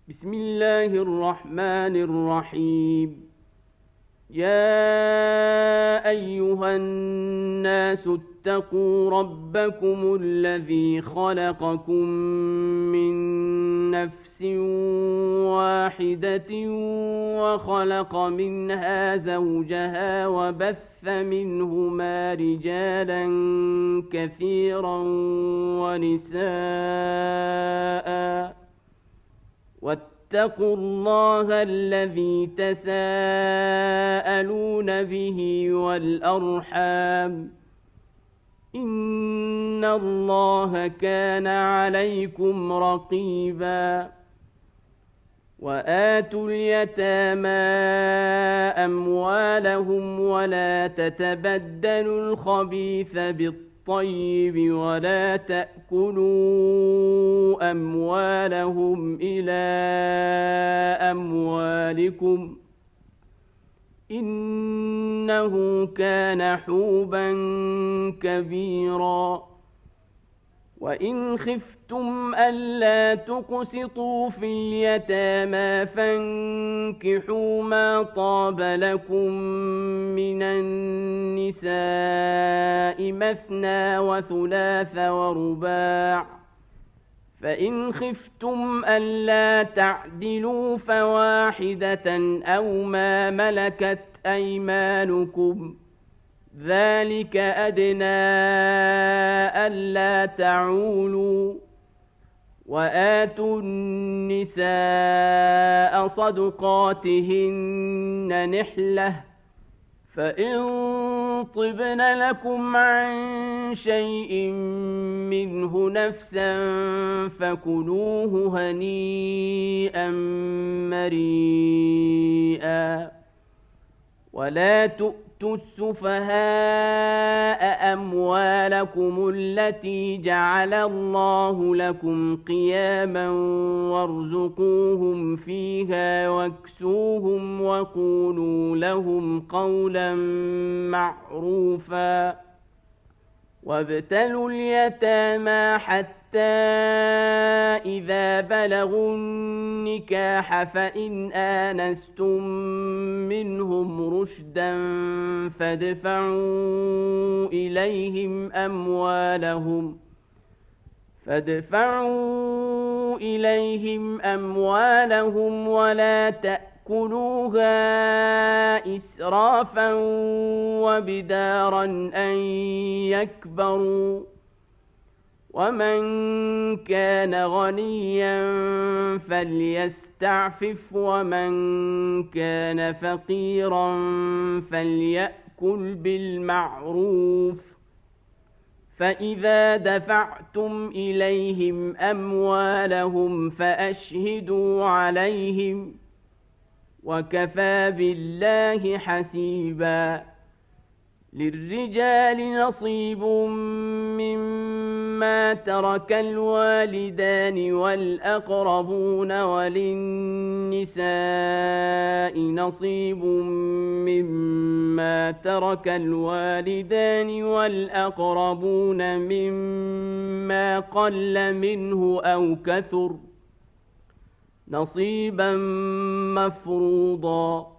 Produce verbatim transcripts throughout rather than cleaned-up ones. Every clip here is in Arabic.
بسم الله الرحمن الرحيم. يا أيها الناس اتقوا ربكم الذي خلقكم من نفس واحدة وخلق منها زوجها وبث منهما رجالا كثيرا ونساء واتقوا الله الذي تساءلون به والأرحام إن الله كان عليكم رقيبا. وآتوا اليتامى أموالهم ولا تتبدلوا الخبيث بالطيب ولا تأكلوا أموالهم إلى أموالكم إنه كان حوبا كبيرا. وإن خفتم ألا تقسطوا في اليتامى فانكحوا ما طاب لكم من النساء مثنى وثلاث ورباع، فإن خفتم ألا تعدلوا فواحدة أو ما ملكت أيمانكم ذلك أدنى ألا تعولوا. وآتوا النساء صدقاتهن نحلة، فإن طبن لكم عن شيء منه نفسا فكلوه هنيئا مريئا. ولا تؤتوا السفهاء أموالكم التي جعل الله لكم قياما وارزقوهم فيها واكسوهم وقولوا لهم قولا معروفا. وابتلوا اليتامى حتى إذا بلغوا النكاح فإن آنستم منهم رشدا فادفعوا إليهم أموالهم فادفعوا إليهم أموالهم ولا تأكلوها إسرافا وبدارا أن يكبروا. ومن كان غنيا فليستعفف ومن كان فقيرا فليأكل بالمعروف. فإذا دفعتم إليهم أموالهم فأشهدوا عليهم وكفى بالله حسيبا. للرجال نصيب مما ترك الوالدان والأقربون وللنساء نصيب مما ترك الوالدان والأقربون مما قل منه أو كثر نصيبا مفروضا.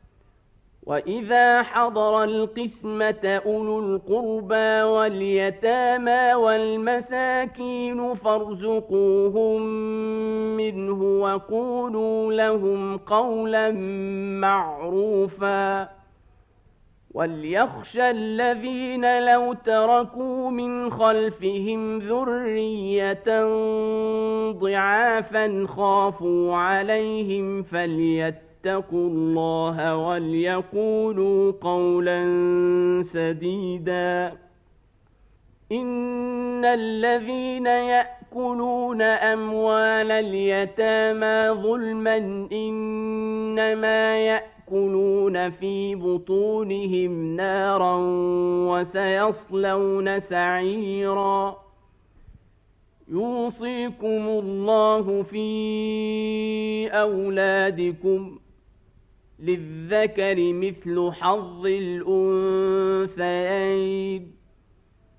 وإذا حضر القسمة أولو القربى واليتامى والمساكين فارزقوهم منه وقولوا لهم قولا معروفا. وليخشى الذين لو تركوا من خلفهم ذرية ضعافا خافوا عليهم فليتقوا اتقوا الله وليقولوا قولا سديدا. إن الذين يأكلون أموال اليتامى ظلما إنما يأكلون في بطونهم نارا وسيصلون سعيرا. يوصيكم الله في أولادكم للذكر مثل حظ الأنثيين،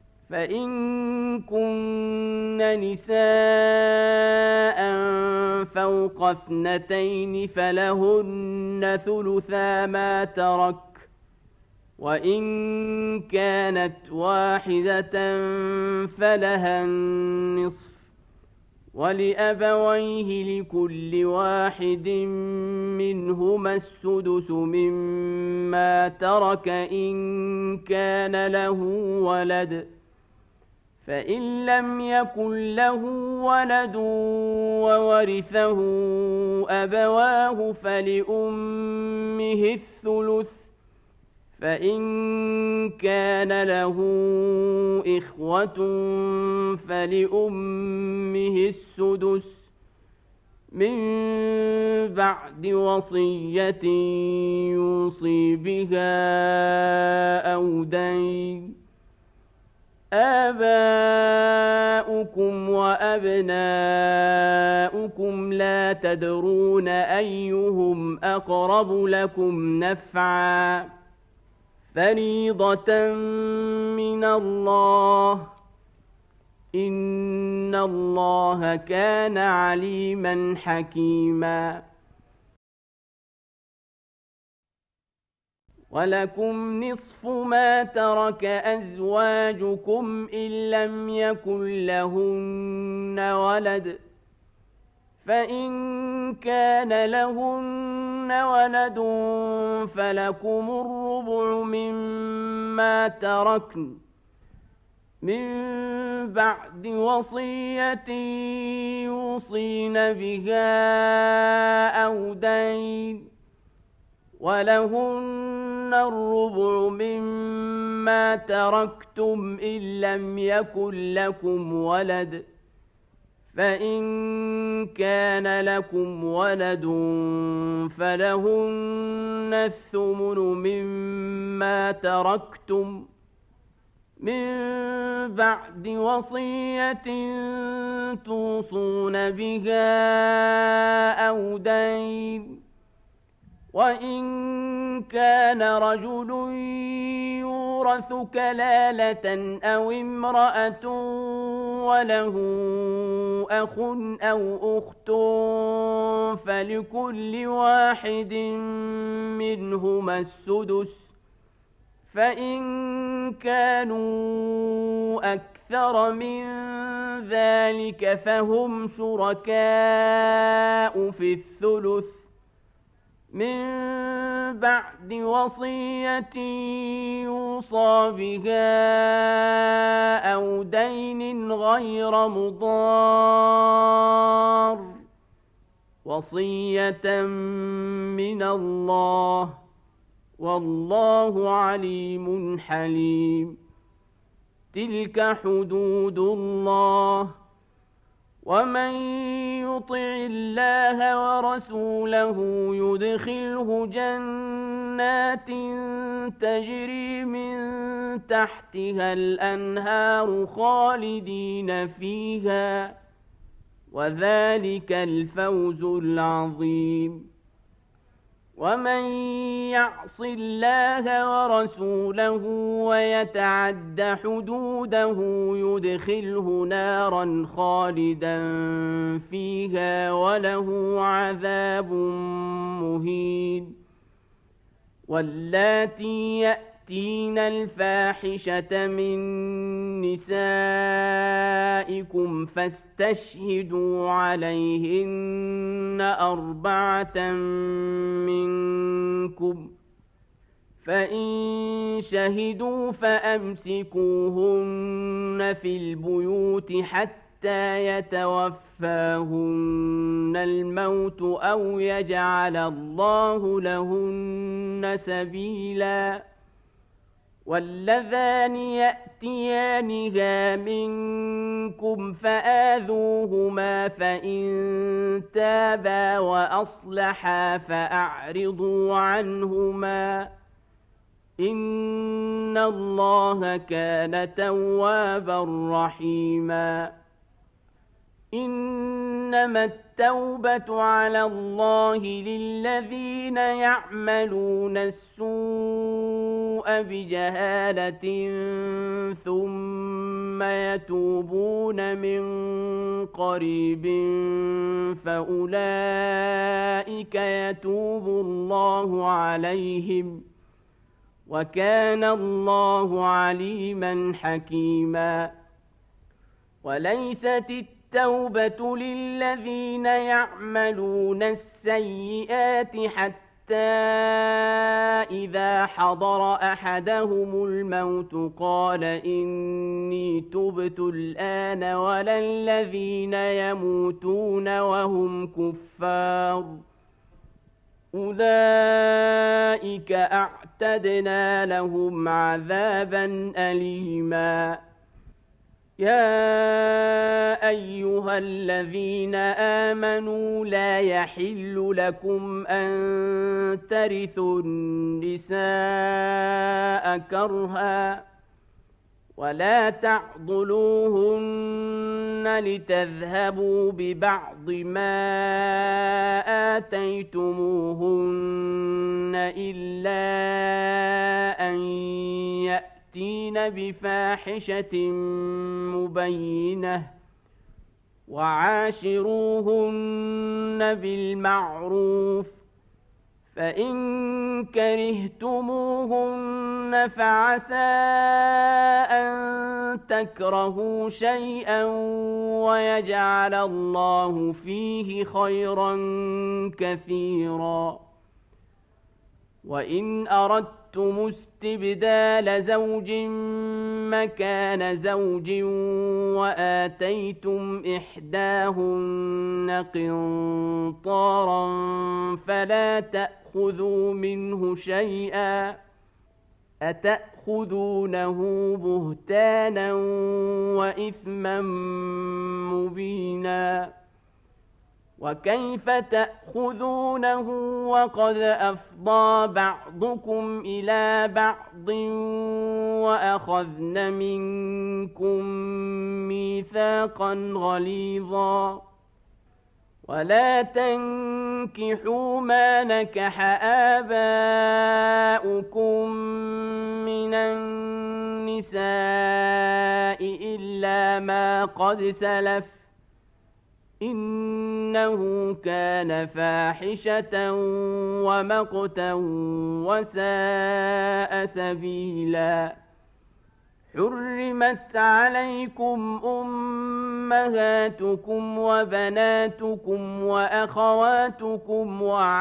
فإن كن نساء فوق اثنتين فلهن ثلثا ما ترك، وإن كانت واحدة فلها النصف، ولأبويه لكل واحد منهما السدس مما ترك إن كان له ولد، فإن لم يكن له ولد وورثه أبواه فلأمه الثلث، فإن كان له إخوة فلأمه السدس من بعد وصية يوصي بها أو دين. آباؤكم وأبناؤكم لا تدرون أيهم أقرب لكم نفعا، فريضة من الله، إن الله كان عليما حكيما. ولكم نصف ما ترك أزواجكم إن لم يكن لهن ولد، فإن كان لهن ولد فلكم الربع مما تركن من بعد وصية يوصين بها أو دين، ولهن الربع مما تركتم إن لم يكن لكم ولد، فإن كان لكم ولد فلهن الثمن مما تركتم من بعد وصية توصون بها أو دين، وإن كان رجل يورث كلالة أو امرأة وله أخ أو أخت فلكل واحد منهما السدس، فإن كانوا أكثر من ذلك فهم شركاء في الثلث من بعد وصية يوصى بها أو دين غير مضار، وصية من الله، والله عليم حليم. تلك حدود الله، ومن يطع الله ورسوله يدخله جنات تجري من تحتها الأنهار خالدين فيها، وذلك الفوز العظيم. ومن يعص الله ورسوله ويتعد حدوده يدخله نارا خالدا فيها وله عذاب مهين. واللاتي يأتين الفاحشة من نسائكم فاستشهدوا عليهن أربعة منكم، فإن شهدوا فأمسكوهن في البيوت حتى يتوفاهن الموت أو يجعل الله لهن سبيلا. واللذان يأتيانها منكم فآذوهما فإن تابا وأصلحا فأعرضوا عنهما، إن الله كان توابا رحيما. إنما التوبة على الله للذين يعملون السوء بجهالة ثم ثم يتوبون من قريب فأولئك يتوب الله عليهم وكان الله عليما حكيما. وليست التوبة للذين يعملون السيئات حتى إذا حضر أحدهم الموت قال إني تبت الآن ولا الذين يموتون وهم كفار أولئك أعتدنا لهم عذابا أليما. يا أيها الذين آمنوا لا يحل لكم أن ترثوا النساء كرها ولا تعضلوهن لتذهبوا ببعض ما آتيتموهن إلا أن يأتين بفاحشة مبينة وعاشروهن بالمعروف فإن كرهتموهن فعسى أن تكرهوا شيئا ويجعل الله فيه خيرا كثيرا. وإن أردتم استبدال زوج مكان زوج وآتيتم إحداهن قنطارا فلا تأخذوا منه شيئا أتأخذونه بهتانا وإثما مبينا. وكيف تأخذونه وقد أفضى بعضكم إلى بعض وأخذن منكم ميثاقا غليظا. ولا تنكحوا ما نكح آباؤكم من النساء إلا ما قد سلف إنه كان فاحشة ومقتا وساء سبيلا. حرمت عليكم أمهاتكم وبناتكم وأخواتكم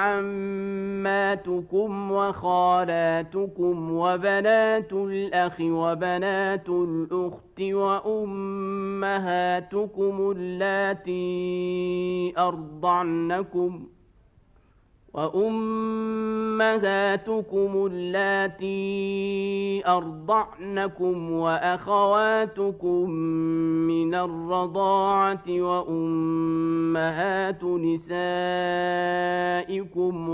وعماتكم وخالاتكم وبنات الأخ وبنات الأخت وأمهاتكم اللاتي أرضعنكم وأمهاتكم اللاتي أرضعنكم وأخواتكم من الرضاعة وأمهات نسائكم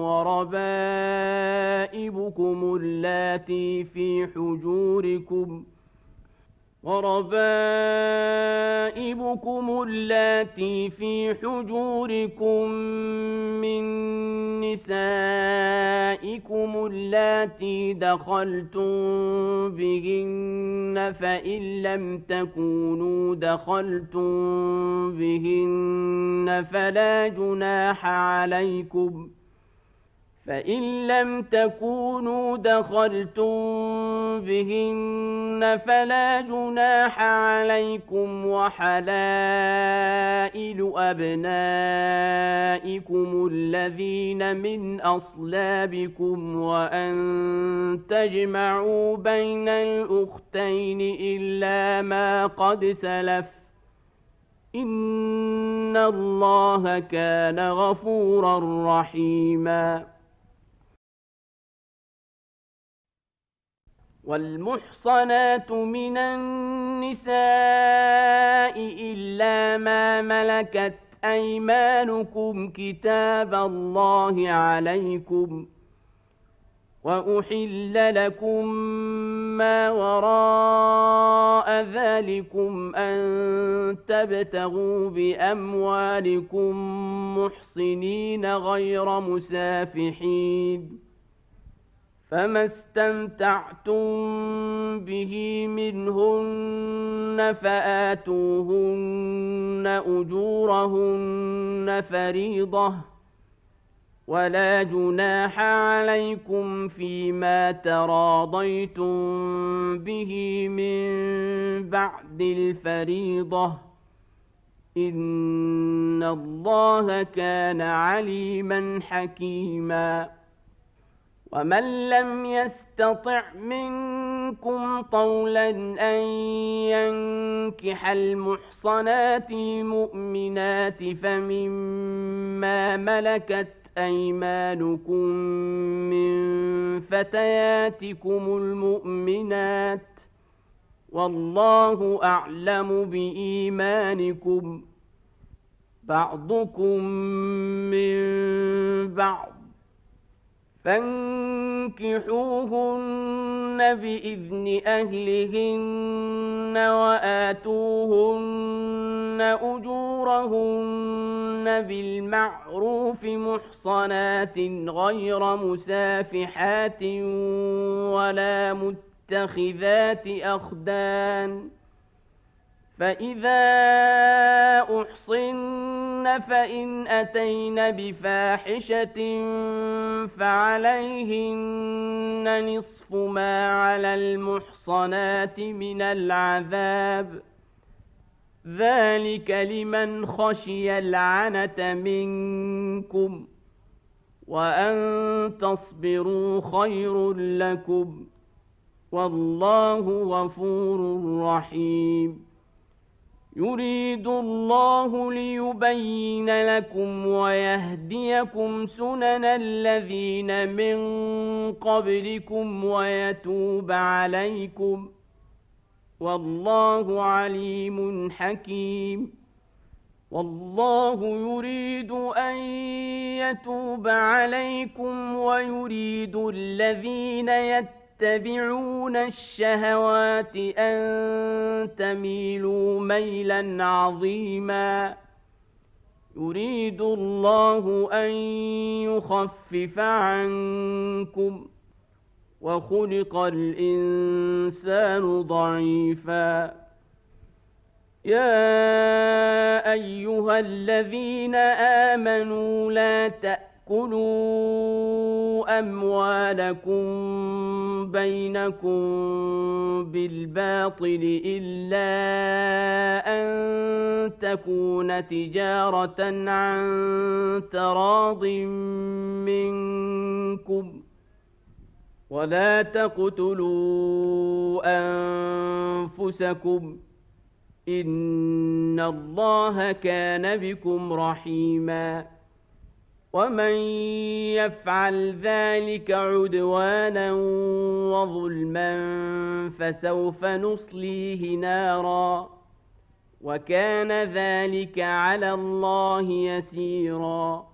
وربائبكم اللاتي في حجوركم وربائبكم اللاتي في حجوركم من نسائكم اللاتي دخلتم بهن فإن لم تكونوا دخلتم بهن فلا جناح عليكم فإن لم تكونوا دخلتم بهن فلا جناح عليكم وحلائل أبنائكم الذين من أصلابكم وأن تجمعوا بين الأختين إلا ما قد سلف إن الله كان غفورا رحيما. والمحصنات من النساء إلا ما ملكت أيمانكم كتاب الله عليكم وأحل لكم ما وراء ذلكم أن تبتغوا بأموالكم محصنين غير مسافحين فما استمتعتم به منهن فآتوهن أجورهن فريضة ولا جناح عليكم فيما تراضيتم به من بعد الفريضة إن الله كان عليما حكيما ومن لم يستطع منكم طولا أن ينكح المحصنات المؤمنات فمما ملكت أيمانكم من فتياتكم المؤمنات والله أعلم بإيمانكم بعضكم من بعض فانكحوهن بإذن أهلهن وآتوهن أجورهن بالمعروف محصنات غير مسافحات ولا متخذات أخدان فإذا أحصن فإن أتين بفاحشة فعليهن نصف ما على المحصنات من العذاب ذلك لمن خشي العنة منكم وأن تصبروا خير لكم والله غفور رحيم يريد الله ليبين لكم ويهديكم سنن الذين من قبلكم ويتوب عليكم والله عليم حكيم والله يريد أن يتوب عليكم ويريد الذين يتبعون يتبعون الشهوات أن تميلوا ميلا عظيما يريد الله أن يخفف عنكم وخلق الإنسان ضعيفا يا أيها الذين آمنوا لا تأتوا كلوا أموالكم بينكم بالباطل إلا أن تكون تجارة عن تراض منكم ولا تقتلوا أنفسكم إن الله كان بكم رحيما ومن يفعل ذلك عدوانا وظلما فسوف نصليه نارا وكان ذلك على الله يسيرا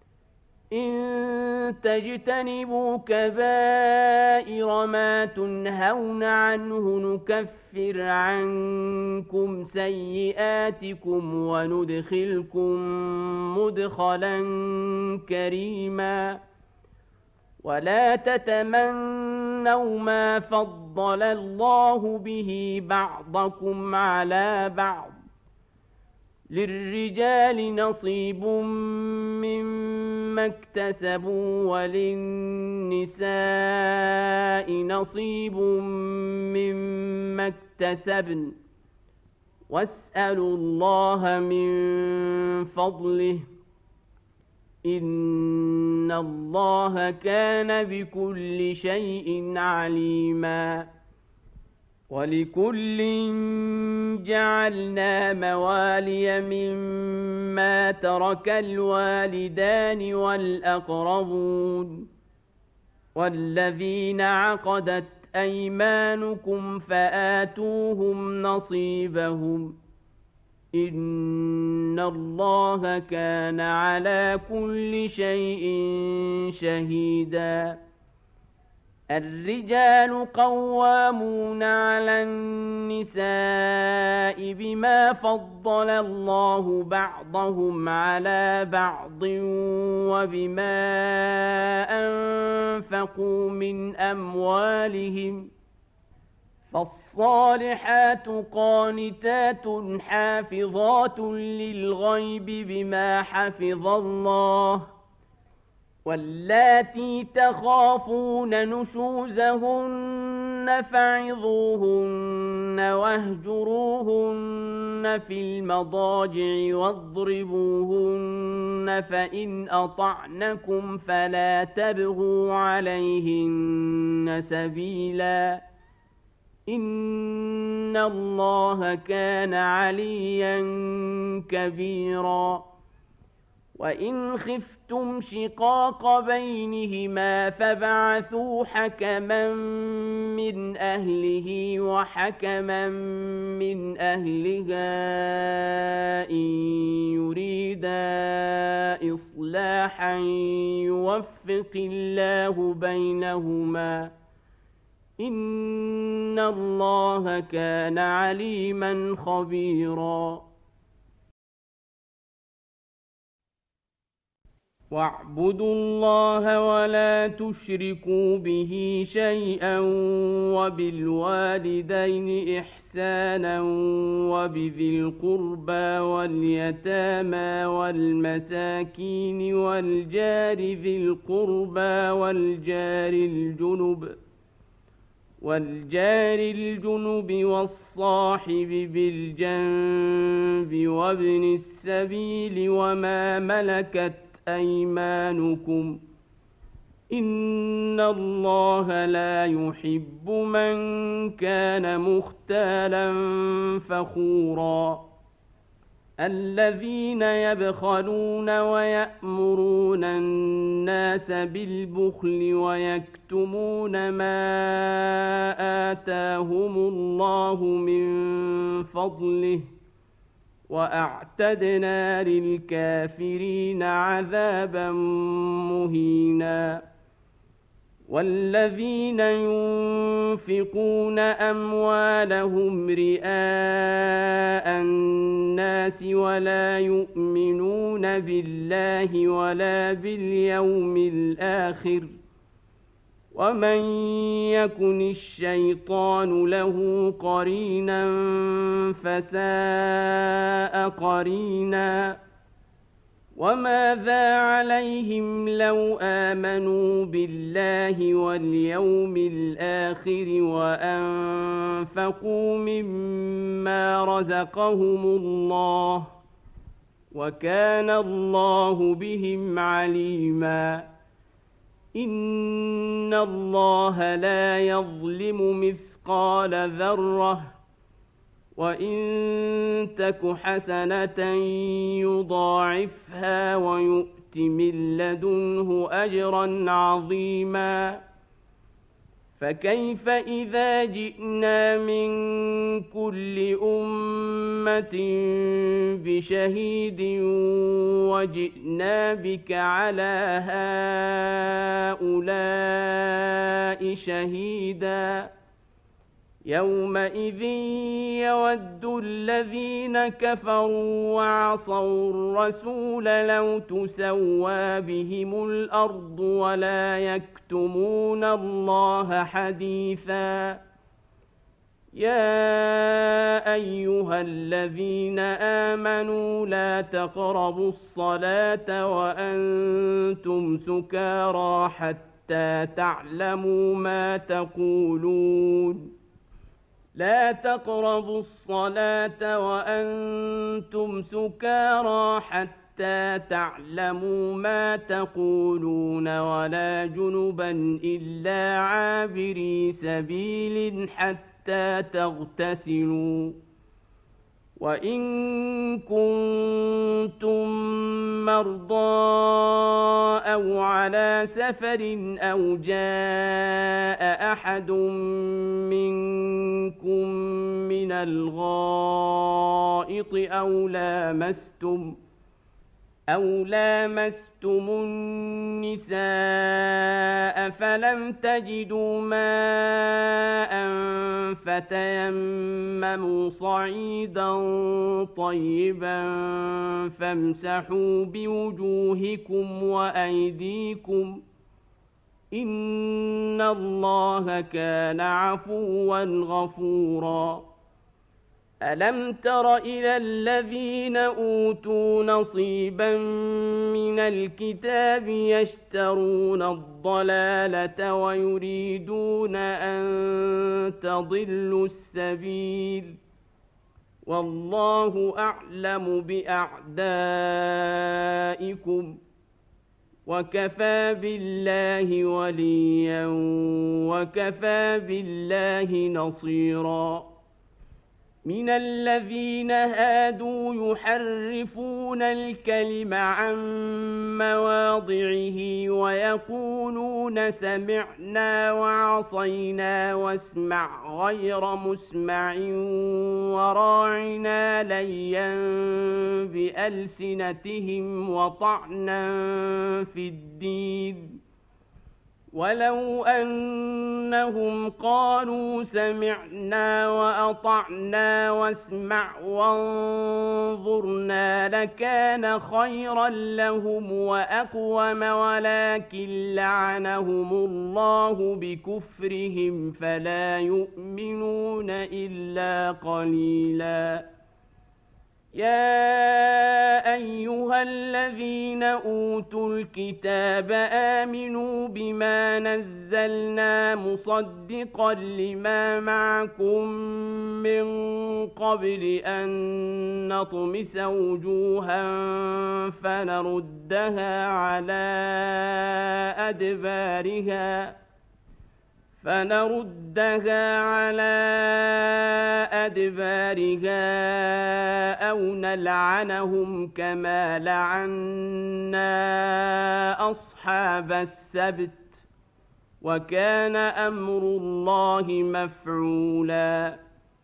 إن تجتنبوا كبائر ما تنهون عنه نكفر عنكم سيئاتكم وندخلكم مدخلا كريما ولا تتمنوا ما فضل الله به بعضكم على بعض للرجال نصيب مما اكتسبوا وللنساء نصيب مما اكتسبن واسألوا الله من فضله إن الله كان بكل شيء عليما ولكل جعلنا موالي مما ترك الوالدان والأقربون والذين عقدت أيمانكم فآتوهم نصيبهم إن الله كان على كل شيء شهيدا الرجال قوامون على النساء بما فضل الله بعضهم على بعض وبما أنفقوا من أموالهم فالصالحات قانتات حافظات للغيب بما حفظ الله واللاتي تخافون نشوزهن فعظوهن واهجروهن في المضاجع واضربوهن فإن أطعنكم فلا تبغوا عليهن سبيلا إن الله كان عليا كبيرا وإن خفتم شقاق بينهما فبعثوا حكما من أهله وحكما من أهلها إن يريدا إصلاحا يوفق الله بينهما إن الله كان عليما خبيرا واعبدوا الله ولا تشركوا به شيئا وبالوالدين إحسانا وبذي القربى واليتامى والمساكين والجار ذي القربى والجار الجنب والجار الجنب والصاحب بالجنب وابن السبيل وما ملكت أيمانكم إن الله لا يحب من كان مختالا فخورا الذين يبخلون ويأمرون الناس بالبخل ويكتمون ما آتاهم الله من فضله وأعتدنا للكافرين عذابا مهينا والذين ينفقون أموالهم رئاء الناس ولا يؤمنون بالله ولا باليوم الآخر ومن يكن الشيطان له قرينا فساء قرينا وماذا عليهم لو آمنوا بالله واليوم الآخر وأنفقوا مما رزقهم الله وكان الله بهم عليما إن الله لا يظلم مثقال ذرة وإن تك حسنة يضاعفها ويؤت من لدنه أجرا عظيما فكيف إذا جئنا من كل أمة بشهيد وجئنا بك على هؤلاء شهيدا يومئذ يود الذين كفروا وعصوا الرسول لو تسوى بهم الأرض ولا يكتمون الله حديثا يا أيها الذين آمنوا لا تقربوا الصلاة وأنتم سكارى حتى تعلموا ما تقولون لا تقربوا الصلاة وأنتم سكارى حتى تعلموا ما تقولون ولا جنبا إلا عابري سبيل حتى تغتسلوا وإن كنتم مرضى أو على سفر أو جاء أحد منكم من الغائط أو لامستم أو لامستم النساء فلم تجدوا ماء فتيمموا صعيدا طيبا فامسحوا بوجوهكم وأيديكم إن الله كان عفوا غفورا. ألم تر إلى الذين أوتوا نصيبا من الكتاب يشترون الضلالة ويريدون أن تضلوا السبيل والله أعلم بأعدائكم وكفى بالله وليا وكفى بالله نصيرا. من الذين هادوا يحرفون الكلم عن مواضعه ويقولون سمعنا وعصينا واسمع غير مسمع وراعنا ليا بألسنتهم وطعنا في الدين ولو أنهم قالوا سمعنا وأطعنا واسمع وانظرنا لكان خيرا لهم وأقوم ولكن لعنهم الله بكفرهم فلا يؤمنون إلا قليلا. يا أيها الذين أوتوا الكتاب آمنوا بما نزلنا مصدقا لما معكم من قبل أن نطمس وجوها فنردها على أدبارها فنردها على أدبارها أو نلعنهم كما لعنا أصحاب السبت وكان أمر الله مفعولا.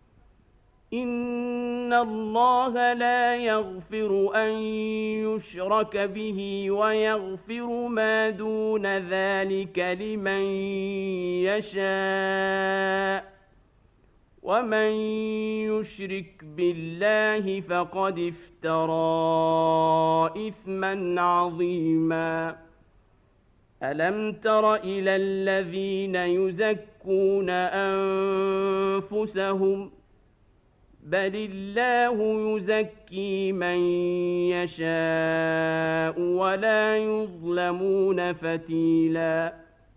إن الله لا يغفر أن يشرك به ويغفر ما دون ذلك لمن يشاء ومن يشرك بالله فقد افترى إثما عظيما. ألم تر إلى الذين يزكون أنفسهم بل الله يزكي من يشاء ولا يظلمون فتيلا.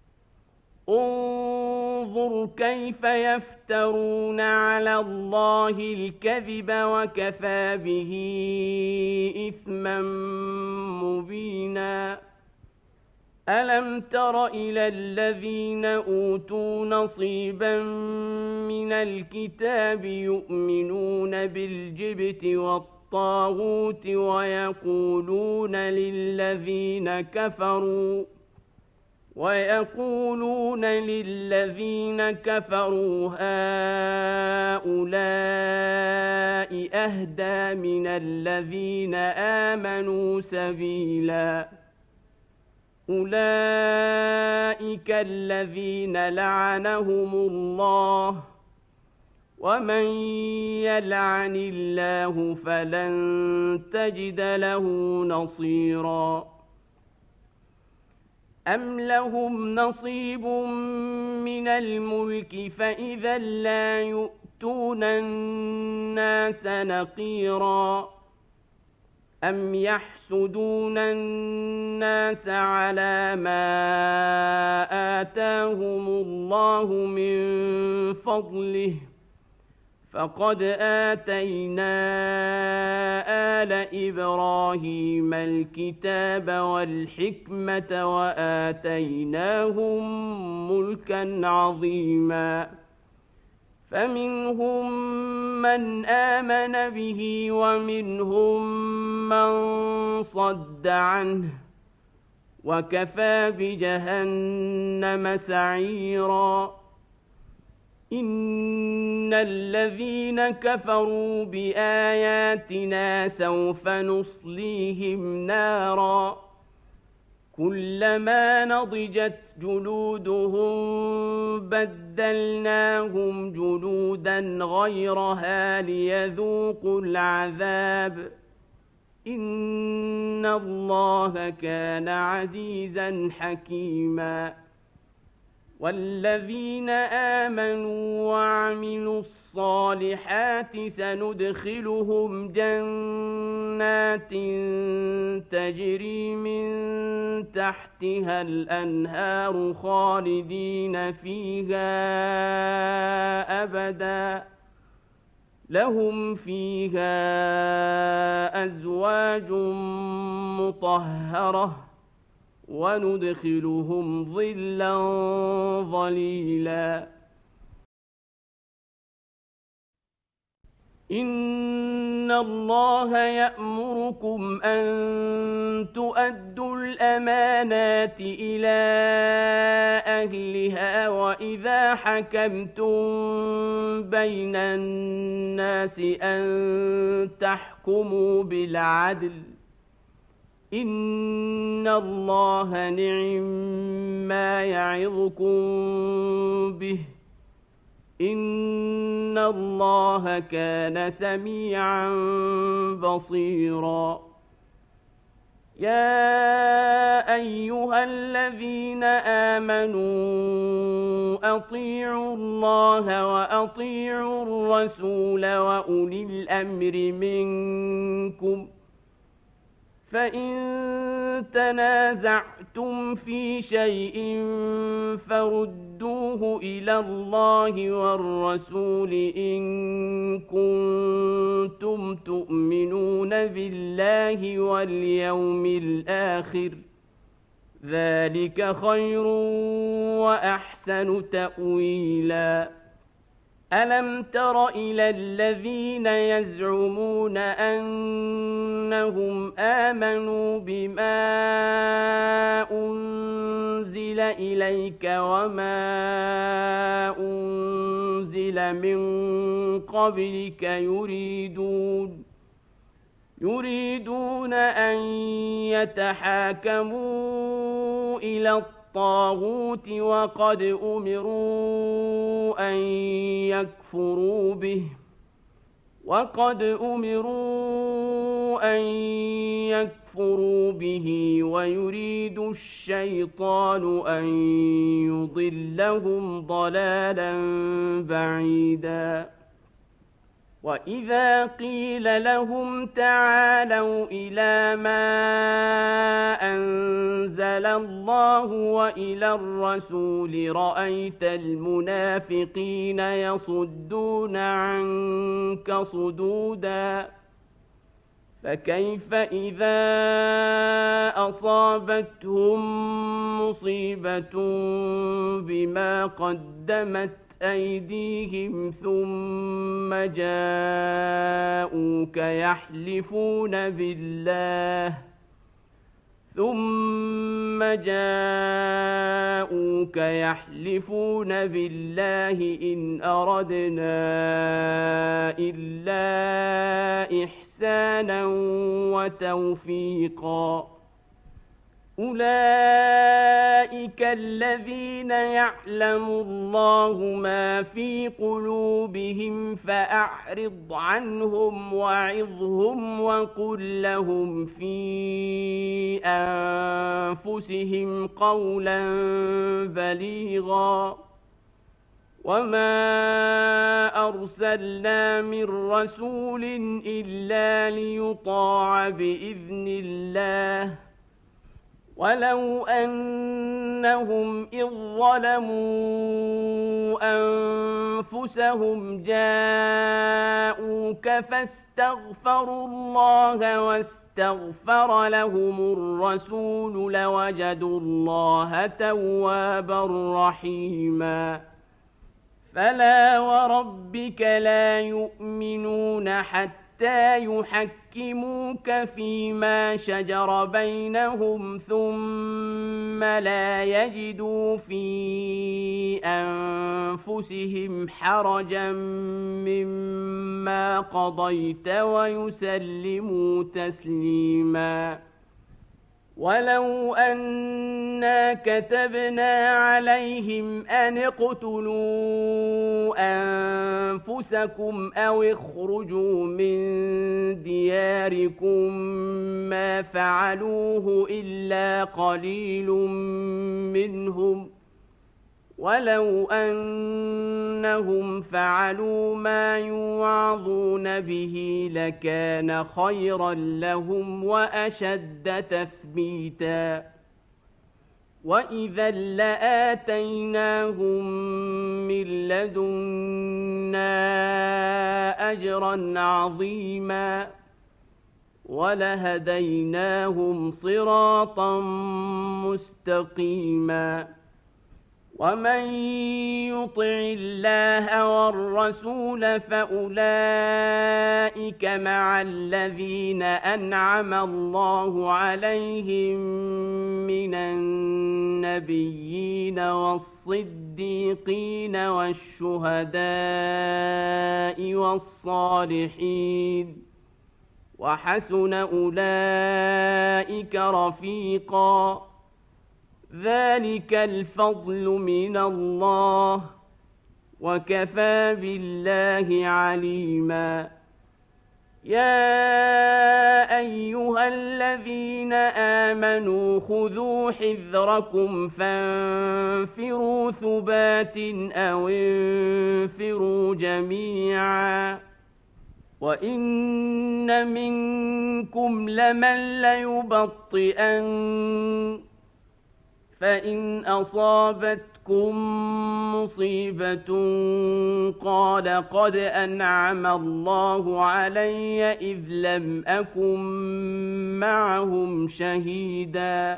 انظر كيف يفترون على الله الكذب وكفى به إثما مبينا. ألم تر إلى الذين أوتوا نصيبا من الكتاب يؤمنون بالجبت والطاغوت ويقولون للذين كفروا ويقولون للذين كفروا هؤلاء أهدى من الذين آمنوا سبيلا. أولئك الذين لعنهم الله ومن يلعن الله فلن تجد له نصيرا. أم لهم نصيب من الملك فإذا لا يؤتون الناس نقيرا. أم يحسدون الناس على ما آتاهم الله من فضله فقد آتينا آل إبراهيم الكتاب والحكمة وآتيناهم ملكا عظيما. فمنهم من آمن به ومنهم من صد عنه وكفى بجهنم سعيرا. إن الذين كفروا بآياتنا سوف نصليهم نارا كلما نضجت جلودهم بدلناهم جلودا غيرها ليذوقوا العذاب إن الله كان عزيزا حكيما والذين آمنوا وعملوا الصالحات سندخلهم جنات تجري من تحتها الأنهار خالدين فيها أبدا لهم فيها أزواج مطهرة وندخلهم ظلا ظليلا إن الله يأمركم أن تؤدوا الأمانات إلى أهلها وإذا حكمتم بين الناس أن تحكموا بالعدل إن الله نعم ما يعظكم به إن الله كان سميعا بصيرا يا أيها الذين آمنوا أطيعوا الله وأطيعوا الرسول وأولي الأمر منكم فإن تنازعتم في شيء فردوه إلى الله والرسول إن كنتم تؤمنون بالله واليوم الآخر ذلك خير وأحسن تأويلا ألم تر إلى الذين يزعمون أنهم آمنوا بما أنزل إليك وما أنزل من قبلك يريدون يريدون أن يتحاكموا إلى الطاغوت وقد أمروا أن يكفروا به وقد أمروا أن يكفروا به ويريد الشيطان أن يضلهم ضلالا بعيدا وإذا قيل لهم تعالوا إلى ما أنزل الله وإلى الرسول رأيت المنافقين يصدون عنك صدودا فكيف إذا أصابتهم مصيبة بما قدمت أيديهم ثم جاءوك يحلفون بالله ثم جاءوك يحلفون بالله إن أردنا إلا إحسانا وتوفيقا أولئك الذين يعلم الله ما في قلوبهم فأعرض عنهم وعظهم وقل لهم في أنفسهم قولا بليغا وما أرسلنا من رسول إلا ليطاع بإذن الله ولو أنهم إذ ظلموا أنفسهم جاءوك فاستغفروا الله واستغفر لهم الرسول لوجدوا الله توابا رحيما فلا وربك لا يؤمنون حتى حتى يحكموك فيما شجر بينهم ثم لا يجدوا في أنفسهم حرجا مما قضيت ويسلموا تسليما ولو أنا كتبنا عليهم أن اقتلوا أنفسكم أو اخرجوا من دياركم ما فعلوه إلا قليل منهم ولو أنهم فعلوا ما يوعظون به لكان خيرا لهم وأشد تثبيتا وإذا لآتيناهم من لدنا أجرا عظيما ولهديناهم صراطا مستقيما ومن يطع الله والرسول فأولئك مع الذين أنعم الله عليهم من النبيين والصديقين والشهداء والصالحين وحسن أولئك رفيقا ذلك الفضل من الله وكفى بالله عليما يا أيها الذين آمنوا خذوا حذركم فانفروا ثبات أو انفروا جميعا وإن منكم لمن ليبطئن فإن أصابتكم مصيبة قال قد أنعم الله علي إذ لم أكن معهم شهيدا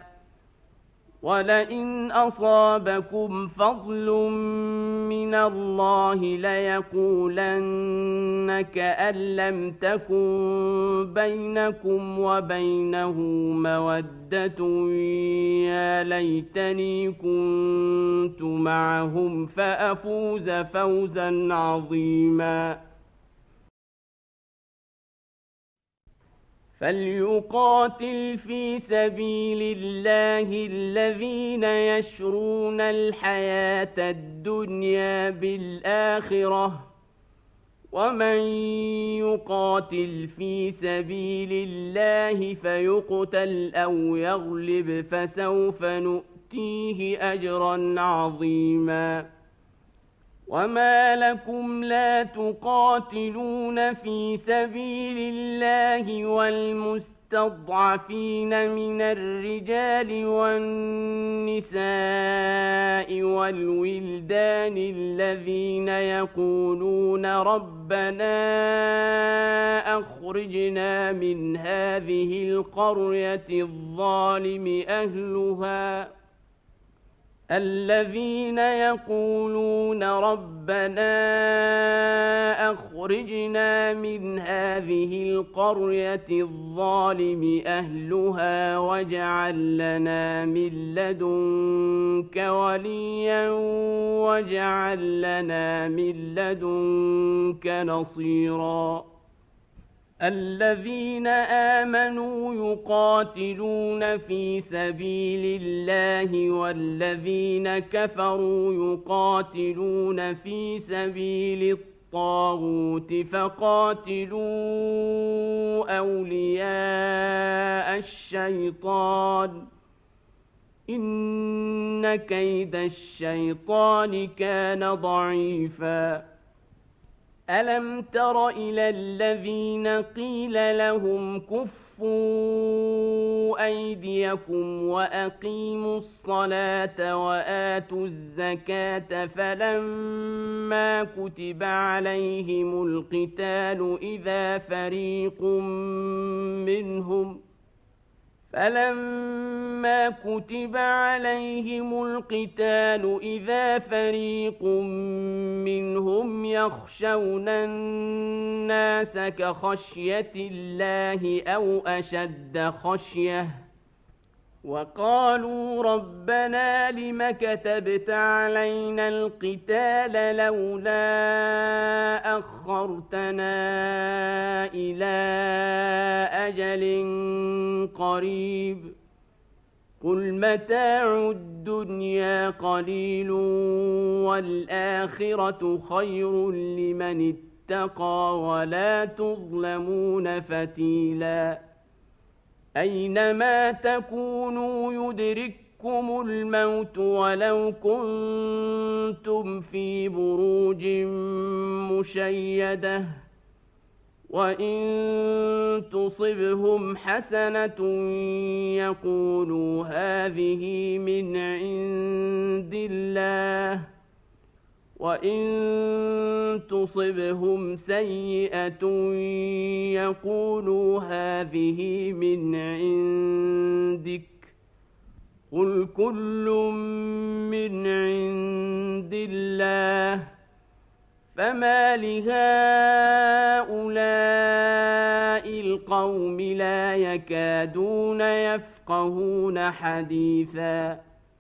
ولئن أصابكم فضل من الله ليقولن كأن لم تكن بينكم وبينه مودة يا ليتني كنت معهم فأفوز فوزا عظيما فليقاتل في سبيل الله الذين يشرون الحياة الدنيا بالآخرة ومن يقاتل في سبيل الله فيقتل أو يغلب فسوف نؤتيه أجرا عظيما وما لكم لا تقاتلون في سبيل الله والمستضعفين من الرجال والنساء والولدان الذين يقولون ربنا أخرجنا من هذه القرية الظالم أهلها الذين يقولون ربنا أخرجنا من هذه القرية الظالم أهلها واجعل لنا من لدنك وليا واجعل لنا من لدنك نصيرا الذين آمنوا يقاتلون في سبيل الله والذين كفروا يقاتلون في سبيل الطاغوت فقاتلوا أولياء الشيطان إن كيد الشيطان كان ضعيفا ألم تر إلى الذين قيل لهم كفوا أيديكم وأقيموا الصلاة وآتوا الزكاة فلما كتب عليهم القتال إذا فريق منهم فلما كتب عليهم القتال إذا فريق منهم يخشون الناس كخشية الله أو أشد خشية وقالوا ربنا لم كتبت علينا القتال لولا أخرتنا إلى أجل قريب قل متاع الدنيا قليل والآخرة خير لمن اتقى ولا تظلمون فتيلا أينما تكونوا يدرككم الموت ولو كنتم في بروج مشيدة وإن تصبهم حسنة يقولوا هذه من عند الله وإن تصبهم سيئة يقولوا هذه من عندك قل كل من عند الله فما لهؤلاء القوم لا يكادون يفقهون حديثا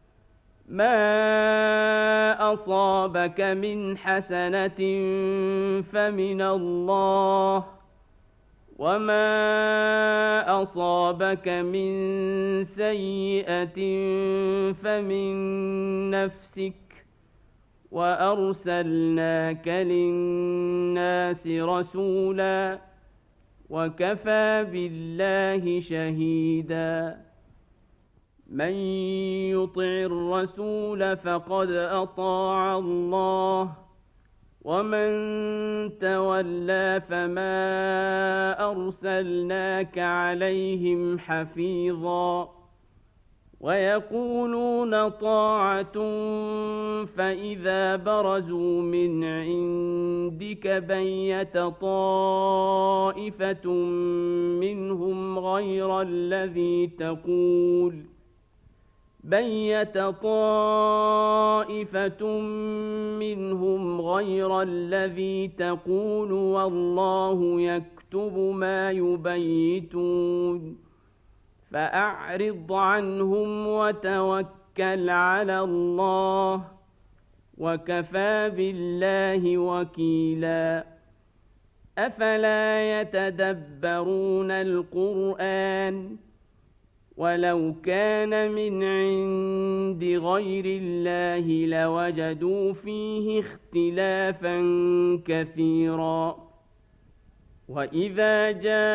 ما أصابك من حسنة فمن الله وما أصابك من سيئة فمن نفسك وأرسلناك للناس رسولا وكفى بالله شهيدا من يطع الرسول فقد أطاع الله ومن تولى فما أرسلناك عليهم حفيظا ويقولون طاعة فإذا برزوا من عندك بيت طائفة منهم غير الذي تقول بيت طائفة منهم غير الذي تقول والله يكتب ما يبيتون فأعرض عنهم وتوكل على الله وكفى بالله وكيلا أفلا يتدبرون القرآن ولو كان من عند غير الله لوجدوا فيه اختلافا كثيرا وإذا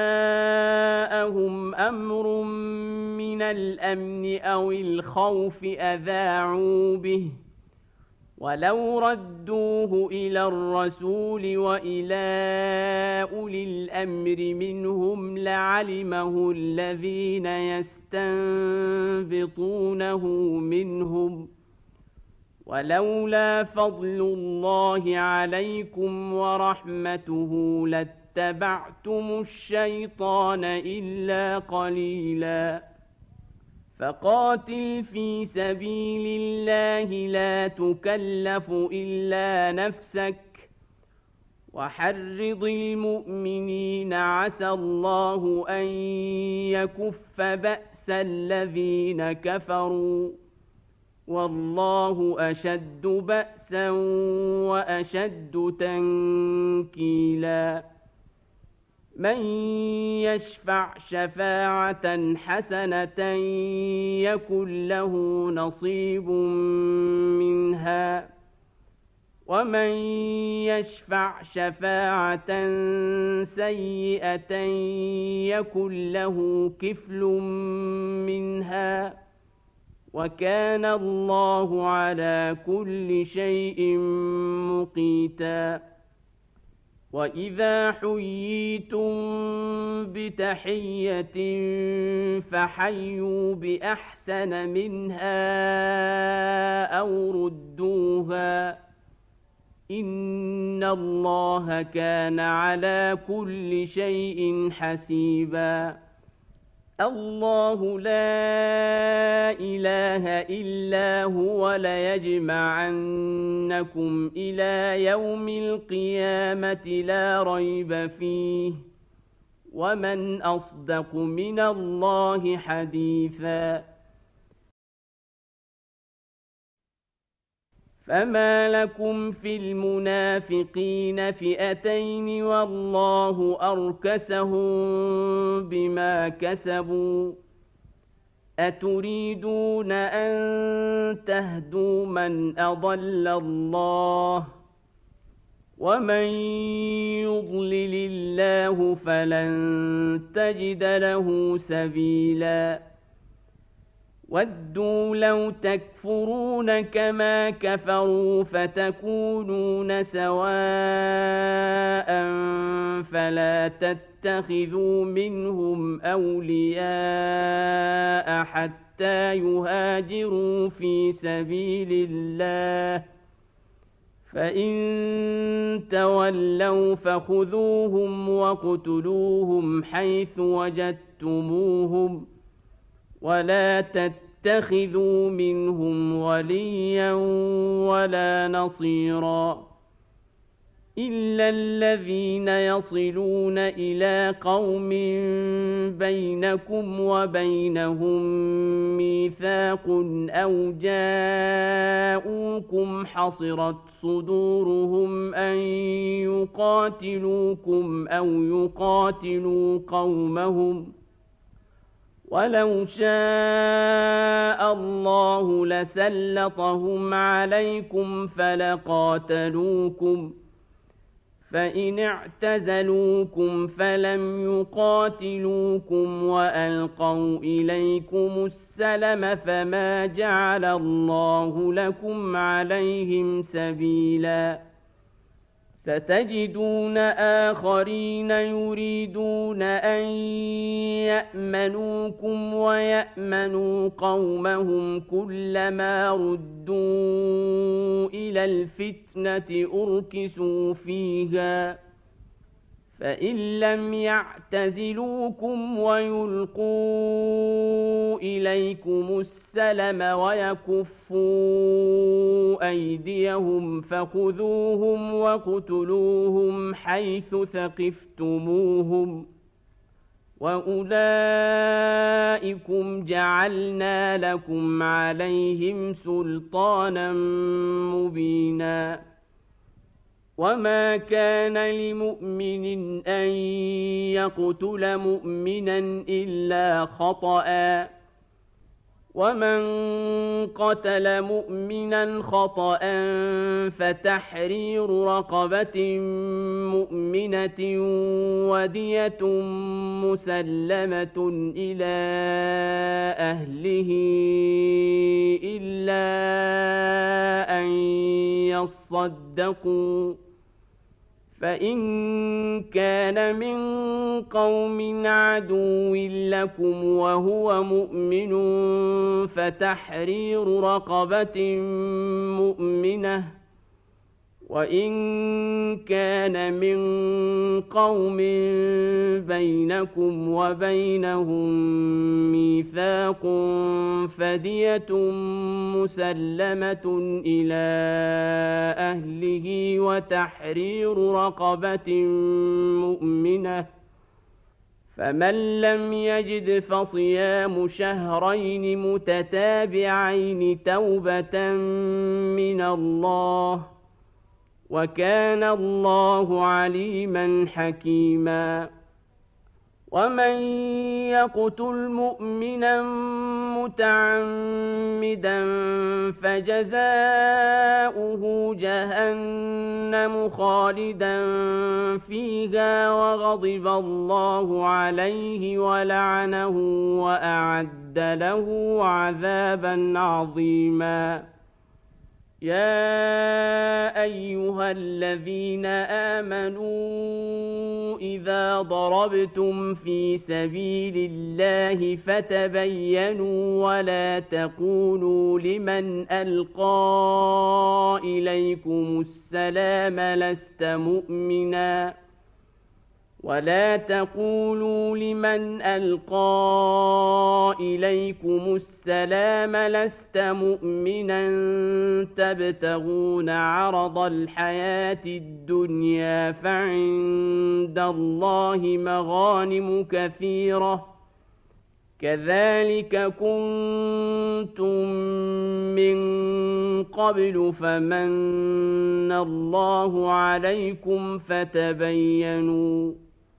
جاءهم أمر من الأمن أو الخوف أذاعوا به ولو ردوه إلى الرسول وإلى أولي الأمر منهم لعلمه الذين يستنبطونه منهم ولولا فضل الله عليكم ورحمته لاتبعتم الشيطان إلا قليلا فقاتل في سبيل الله لا تكلف إلا نفسك وحرض المؤمنين عسى الله أن يكف بأس الذين كفروا والله أشد بأسا وأشد تنكيلا من يشفع شفاعة حسنة يكن له نصيب منها ومن يشفع شفاعة سيئة يكن له كفل منها وكان الله على كل شيء مقيتا وإذا حييتم بتحية فحيوا بأحسن منها أو ردوها إن الله كان على كل شيء حسيبا الله لا إله إلا هو ليجمعنكم إلى يوم القيامة لا ريب فيه ومن أصدق من الله حديثا فما لكم في المنافقين فئتين والله أركسهم بما كسبوا أتريدون أن تهدوا من أضل الله ومن يضلل الله فلن تجد له سبيلا ودوا لو تكفرون كما كفروا فتكونون سواء فلا تتخذوا منهم أولياء حتى يهاجروا في سبيل الله فإن تولوا فخذوهم وَاقْتُلُوهُمْ حيث وجدتموهم ولا تتخذوا منهم وليا ولا نصيرا إلا الذين يصلون إلى قوم بينكم وبينهم ميثاق أو جاءوكم حصرت صدورهم أن يقاتلوكم أو يقاتلوا قومهم ولو شاء الله لسلطهم عليكم فلقاتلوكم فإن اعتزلوكم فلم يقاتلوكم وألقوا إليكم السلم فما جعل الله لكم عليهم سبيلا ستجدون آخرين يريدون أن يأمنوكم ويأمنوا قومهم كلما ردوا إلى الفتنة أركسوا فيها فإن لم يعتزلوكم ويلقوا إليكم السلم ويكفوا أيديهم فخذوهم واقتلوهم حيث ثقفتموهم وأولئكم جعلنا لكم عليهم سلطانا مبينا وما كان لمؤمن أن يقتل مؤمنا إلا خطأ ومن قتل مؤمنا خطأ فتحرير رقبة مؤمنة ودية مسلمة إلى أهله إلا أن يصدقوا فإن كان من قوم عدو لكم وهو مؤمن فتحرير رقبة مؤمنة وإن كان من قوم بينكم وبينهم ميثاق فدية مسلمة إلى أهله وتحرير رقبة مؤمنة فمن لم يجد فصيام شهرين متتابعين توبة من الله وكان الله عليما حكيما ومن يقتل مؤمنا متعمدا فجزاؤه جهنم خالدا فيها وغضب الله عليه ولعنه وأعد له عذابا عظيما يا أيها الذين آمنوا إذا ضربتم في سبيل الله فتبينوا ولا تقولوا لمن ألقى إليكم السلام لست مؤمنا ولا تقولوا لمن ألقى إليكم السلام لست مؤمنا تبتغون عرض الحياة الدنيا فعند الله مغانم كثيرة كذلك كنتم من قبل فمن الله عليكم فتبينوا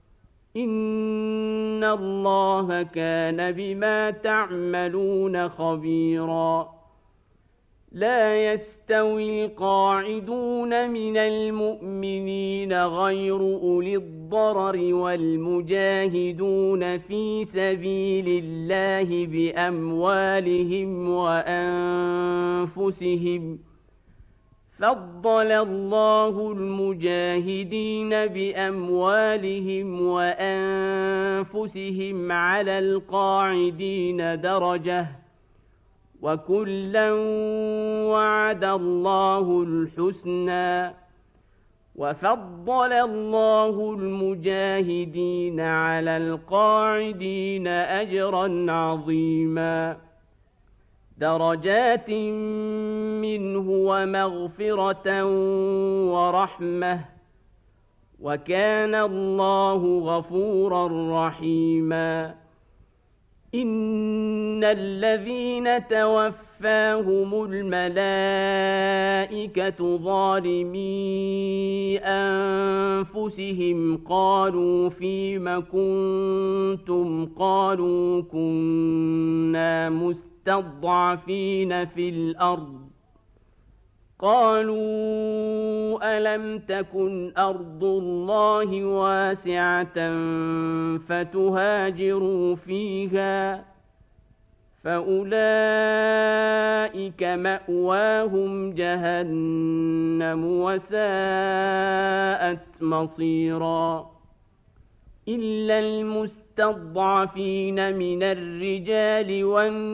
إن الله كان بما تعملون خبيرا لا يستوي القاعدون من المؤمنين غير أولي الضرر والمجاهدون في سبيل الله بأموالهم وأنفسهم فضل الله المجاهدين بأموالهم وأنفسهم على القاعدين درجة وكلا وعد الله الحسنى وفضل الله المجاهدين على القاعدين أجرا عظيما درجات منه ومغفرة ورحمة وكان الله غفورا رحيما إن الذين توفاهم الملائكة ظالمي أنفسهم قالوا فيم كنتم قالوا كنا مستضعفين في الأرض قالوا ألم تكن أرض الله واسعة فتهاجروا فيها فأولئك مأواهم جهنم وساءت مصيرا إلا المستضعفين من الرجال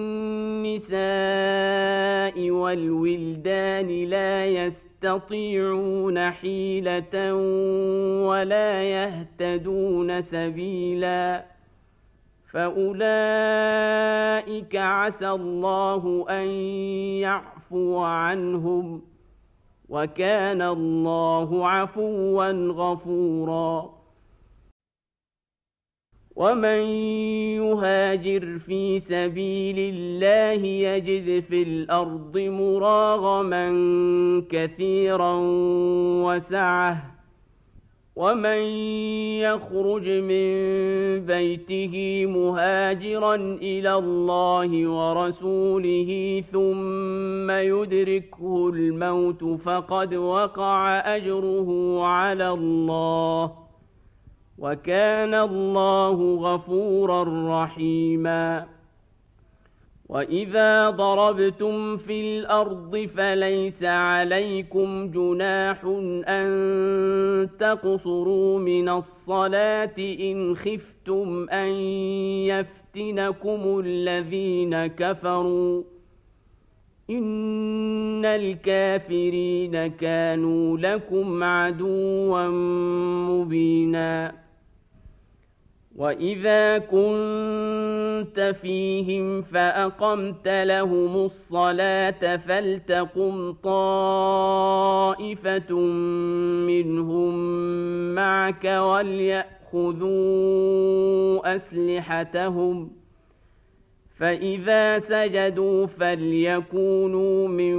والنساء والولدان لا يستطيعون حيلة ولا يهتدون سبيلا فأولئك عسى الله أن يعفو عنهم وكان الله عفوا غفورا ومن يهاجر في سبيل الله يجد في الأرض مراغما كثيرا وسعة ومن يخرج من بيته مهاجرا إلى الله ورسوله ثم يدركه الموت فقد وقع أجره على الله وكان الله غفورا رحيما وإذا ضربتم في الأرض فليس عليكم جناح أن تقصروا من الصلاة إن خفتم أن يفتنكم الذين كفروا إن الكافرين كانوا لكم عدوا مبينا وإذا كنت فيهم فأقمت لهم الصلاة فلتقم طائفة منهم معك وليأخذوا أسلحتهم فإذا سجدوا فليكونوا من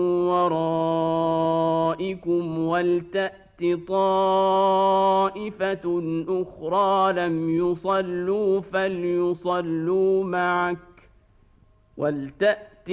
ورائكم ولتأت طائفة أخرى لم يصلوا فليصلوا معك ولتأت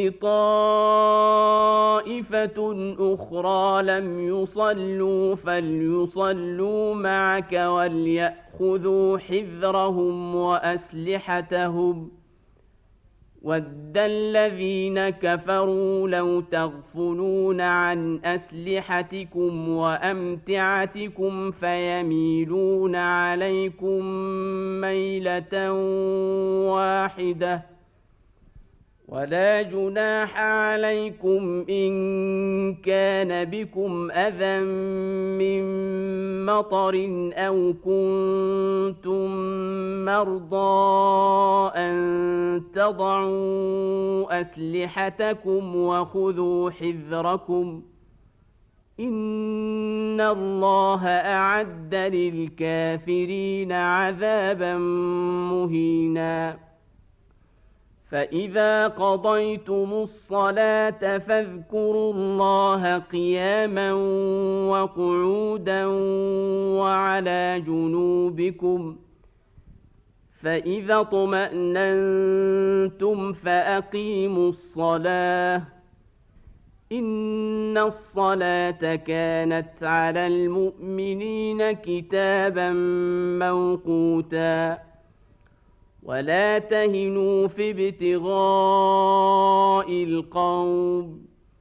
طائفة أخرى لم يصلوا فليصلوا معك وليأخذوا حذرهم وأسلحتهم وَدَّ الَّذِينَ كَفَرُوا لَوْ تَغْفُلُونَ عَنْ أَسْلِحَتِكُمْ وَأَمْتِعَتِكُمْ فَيَمِيلُونَ عَلَيْكُمْ مَيْلَةً وَاحِدَةً ولا جناح عليكم إن كان بكم أذى من مطر أو كنتم مرضى أن تضعوا أسلحتكم وخذوا حذركم إن الله أعد للكافرين عذابا مهينا فإذا قضيتم الصلاة فاذكروا الله قياما وقعودا وعلى جنوبكم فإذا اطمأننتم فأقيموا الصلاة إن الصلاة كانت على المؤمنين كتابا موقوتا ولا تهنوا في ابتغاء القوم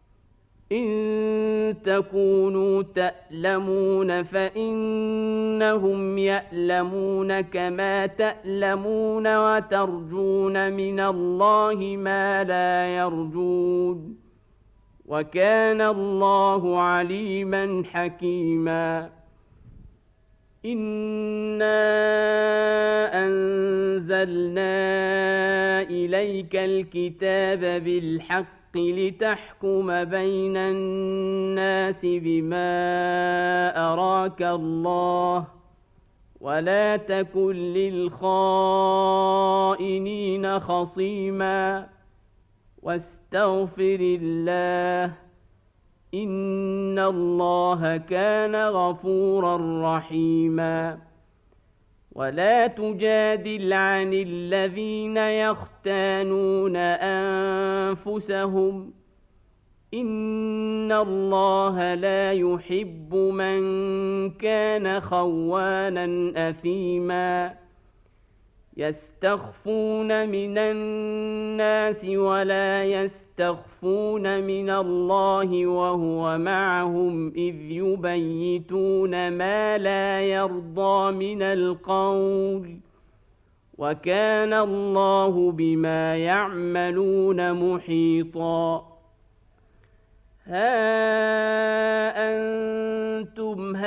إن تكونوا تألمون فإنهم يألمون كما تألمون وترجون من الله ما لا يرجون وكان الله عليما حكيما إنا أنزلنا إليك الكتاب بالحق لتحكم بين الناس بما أراك الله ولا تكن للخائنين خصيما واستغفر الله إن الله كان غفورا رحيما ولا تجادل عن الذين يختانون أنفسهم إن الله لا يحب من كان خوانا أثيما يستخفون من الناس ولا يستخفون من الله وهو معهم إذ يبيتون ما لا يرضى من القول وكان الله بما يعملون محيطا ها أنتم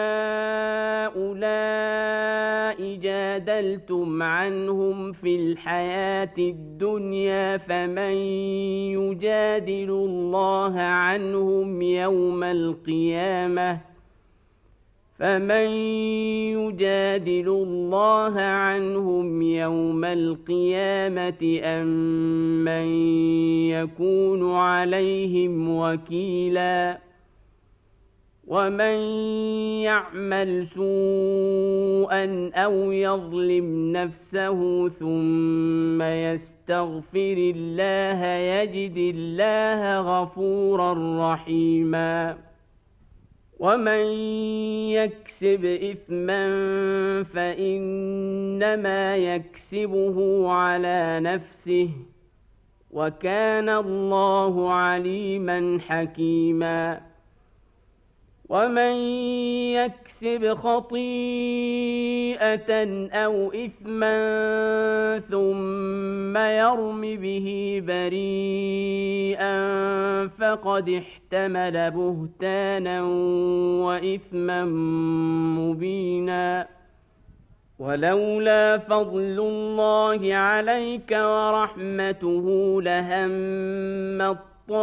هؤلاء جادلتم عنهم في الحياة الدنيا فمن يجادل الله عنهم يوم القيامة فمن يجادل الله عنهم يوم القيامة أم من يكون عليهم وكيلا ومن يعمل سوءا أو يظلم نفسه ثم يستغفر الله يجد الله غفورا رحيما ومن يكسب إثما فإنما يكسبه على نفسه وكان الله عليما حكيما ومن يكسب خطيئة أو إثما ثم يرم به بريئا فقد احتمل بهتانا وإثما مبينا ولولا فضل الله عليك ورحمته لهم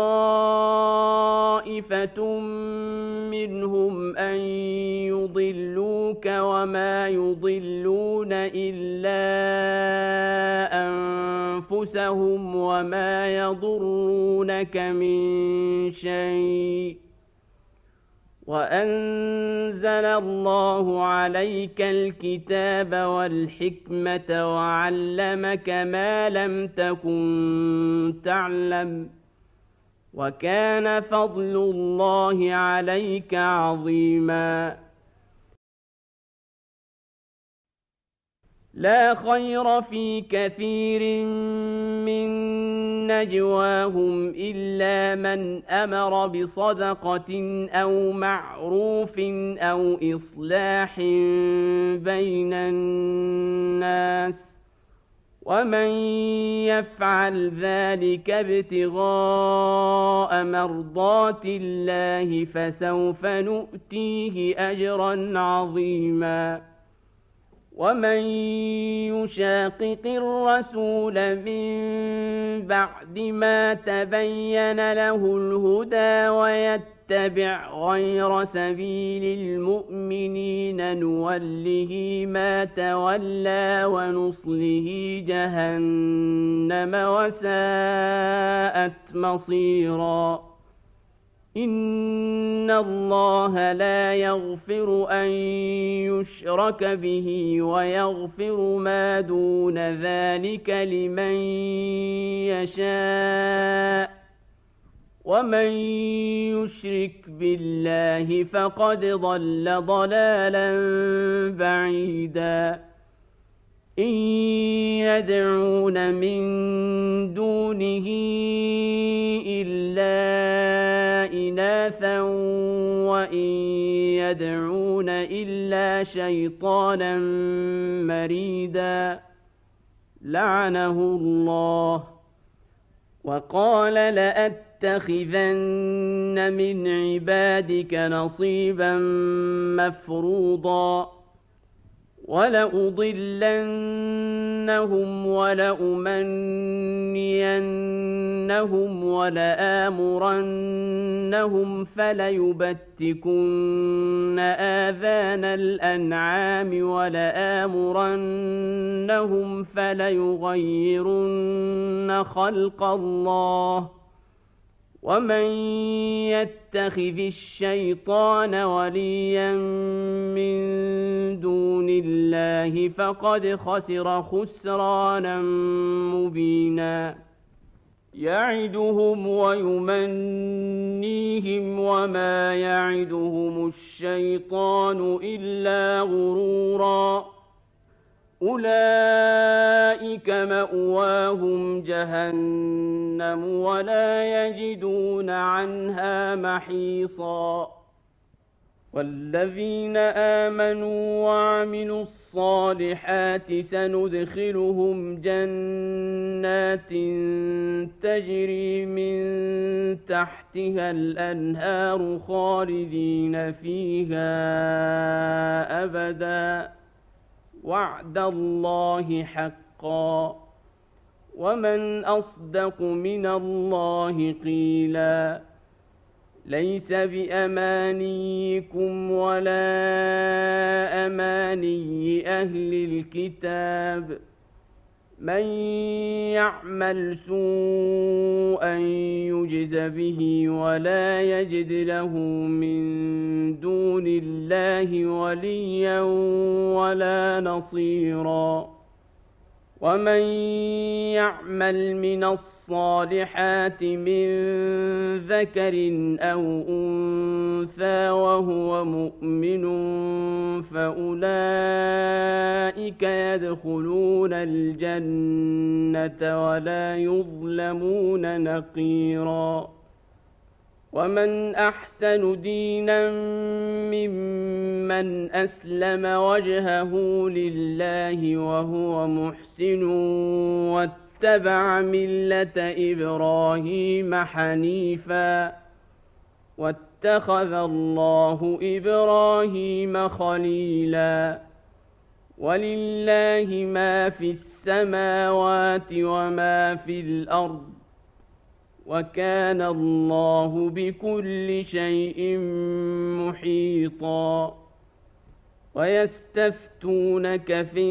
طائفة منهم أن يضلوك وما يضلون إلا أنفسهم وما يضرونك من شيء وأنزل الله عليك الكتاب والحكمة وعلمك ما لم تكن تعلم وكان فضل الله عليك عظيما لا خير في كثير من نجواهم إلا من أمر بصدقة أو معروف أو إصلاح بين الناس ومن يفعل ذلك ابتغاء مرضات الله فسوف نؤتيه أجرا عظيما ومن يشاقق الرسول من بعد ما تبين له الهدى ويتبع غير سبيل المؤمنين نوله ما تولى ونصله جهنم وساءت مصيرا إن الله لا يغفر أن يشرك به ويغفر ما دون ذلك لمن يشاء ومن يشرك بالله فقد ضل ضلالا بعيدا إن يدعون من دونه إلا إناثا وإن يدعون إلا شيطانا مريدا لعنه الله وقال لأتخذن من عبادك نصيبا مفروضا ولأضلنهم ولأمنينهم ولآمرنهم فليبتكن آذان الأنعام ولآمرنهم فليغيرن خلق الله ومن يتخذ الشيطان وليا من دون الله فقد خسر خسرانا مبينا يعدهم ويمنيهم وما يعدهم الشيطان إلا غرورا أولئك مأواهم جهنم ولا يجدون عنها محيصا والذين آمنوا وعملوا الصالحات سندخلهم جنات تجري من تحتها الأنهار خالدين فيها أبدا وعد الله حقا ومن أصدق من الله قيلا ليس بأمانيكم ولا أماني أهل الكتاب من يعمل سوءا يجز به ولا يجد له من دون الله وليا ولا نصيرا ومن يعمل من الصالحات من ذكر أو أنثى وهو مؤمن فأولئك يدخلون الجنة ولا يظلمون نقيرا ومن أحسن دينا ممن أسلم وجهه لله وهو محسن واتبع ملة إبراهيم حنيفا واتخذ الله إبراهيم خليلا ولله ما في السماوات وما في الأرض وكان الله بكل شيء محيطا ويستفتونك في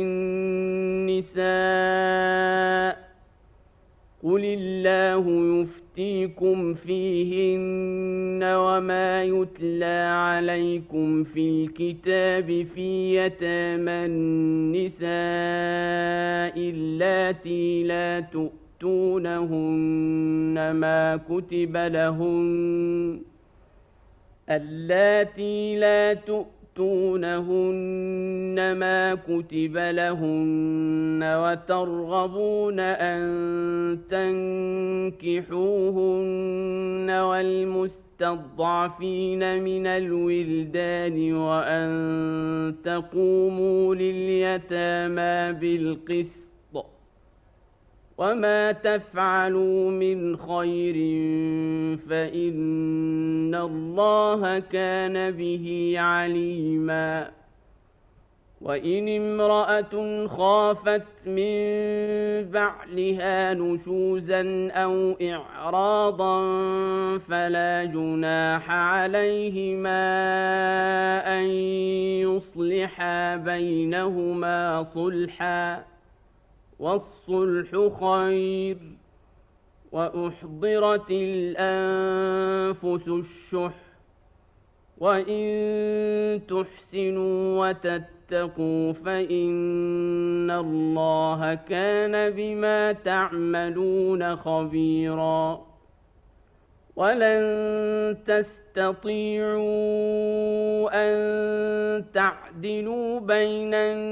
النساء قل الله يفتيكم فيهن وما يتلى عليكم في الكتاب في يتامى النساء اللاتي لا تؤمنون تؤتونهن ما كتب لهن اللاتي لا تؤتونهن ما كتب لهن وترغبون أن تنكحوهن والمستضعفين من الولدان وأن تقوموا لليتامى بالقسط وما تفعلوا من خير فإن الله كان به عليما وإن امرأة خافت من بعلها نشوزا أو إعراضا فلا جناح عليهما أن يصلحا بينهما صلحا والصلح خير وأحضرت الأنفس الشح وإن تحسنوا وتتقوا فإن الله كان بما تعملون خبيرا ولن تستطيعوا أن تعدلوا بين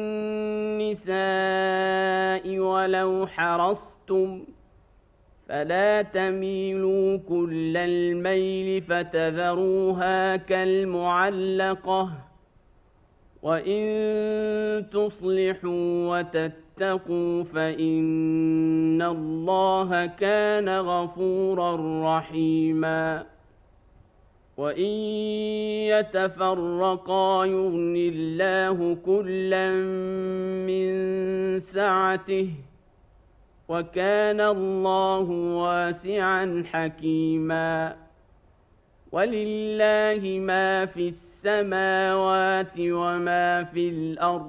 النساء ولو حرصتم فلا تميلوا كل الميل فتذروها كالمعلقة وإن تصلحوا وتتقوا فإن الله كان غفورا رحيما وإن يتفرقا يغن الله كلا من سعته وكان الله واسعا حكيما ولله ما في السماوات وما في الأرض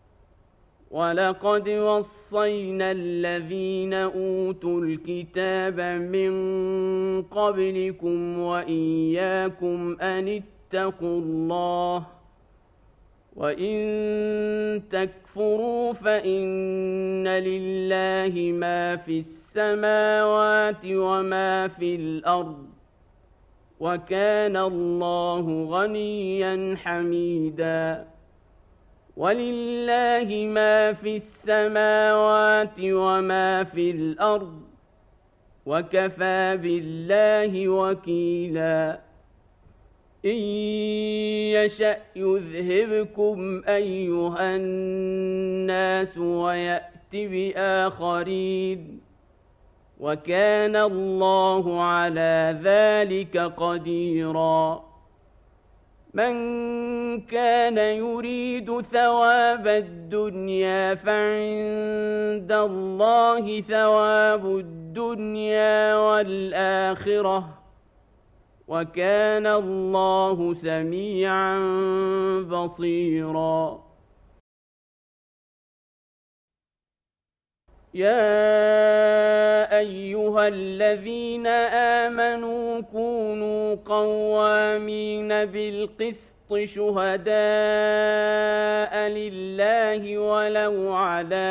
ولقد وصينا الذين أوتوا الكتاب من قبلكم وإياكم أن اتقوا الله وإن تكفروا فإن لله ما في السماوات وما في الأرض وكان الله غنيا حميدا ولله ما في السماوات وما في الأرض وكفى بالله وكيلا إن يشأ يذهبكم أيها الناس ويأت بآخرين وكان الله على ذلك قديرا من كان يريد ثواب الدنيا فعند الله ثواب الدنيا والآخرة وكان الله سميعا بصيرا يا أيها الذين آمنوا كونوا قوامين بالقسط شهداء لله ولو على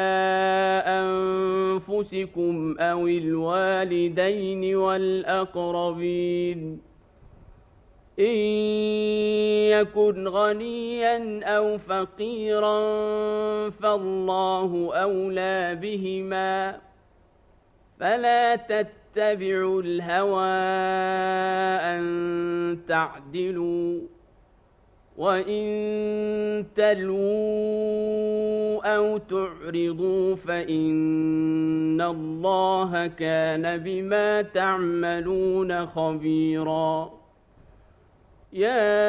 أنفسكم أو الوالدين والأقربين إن يكن غنيا أو فقيرا فالله أولى بهما فلا تتبعوا الهوى أن تعدلوا وإن تلووا أو تعرضوا فإن الله كان بما تعملون خبيرا يا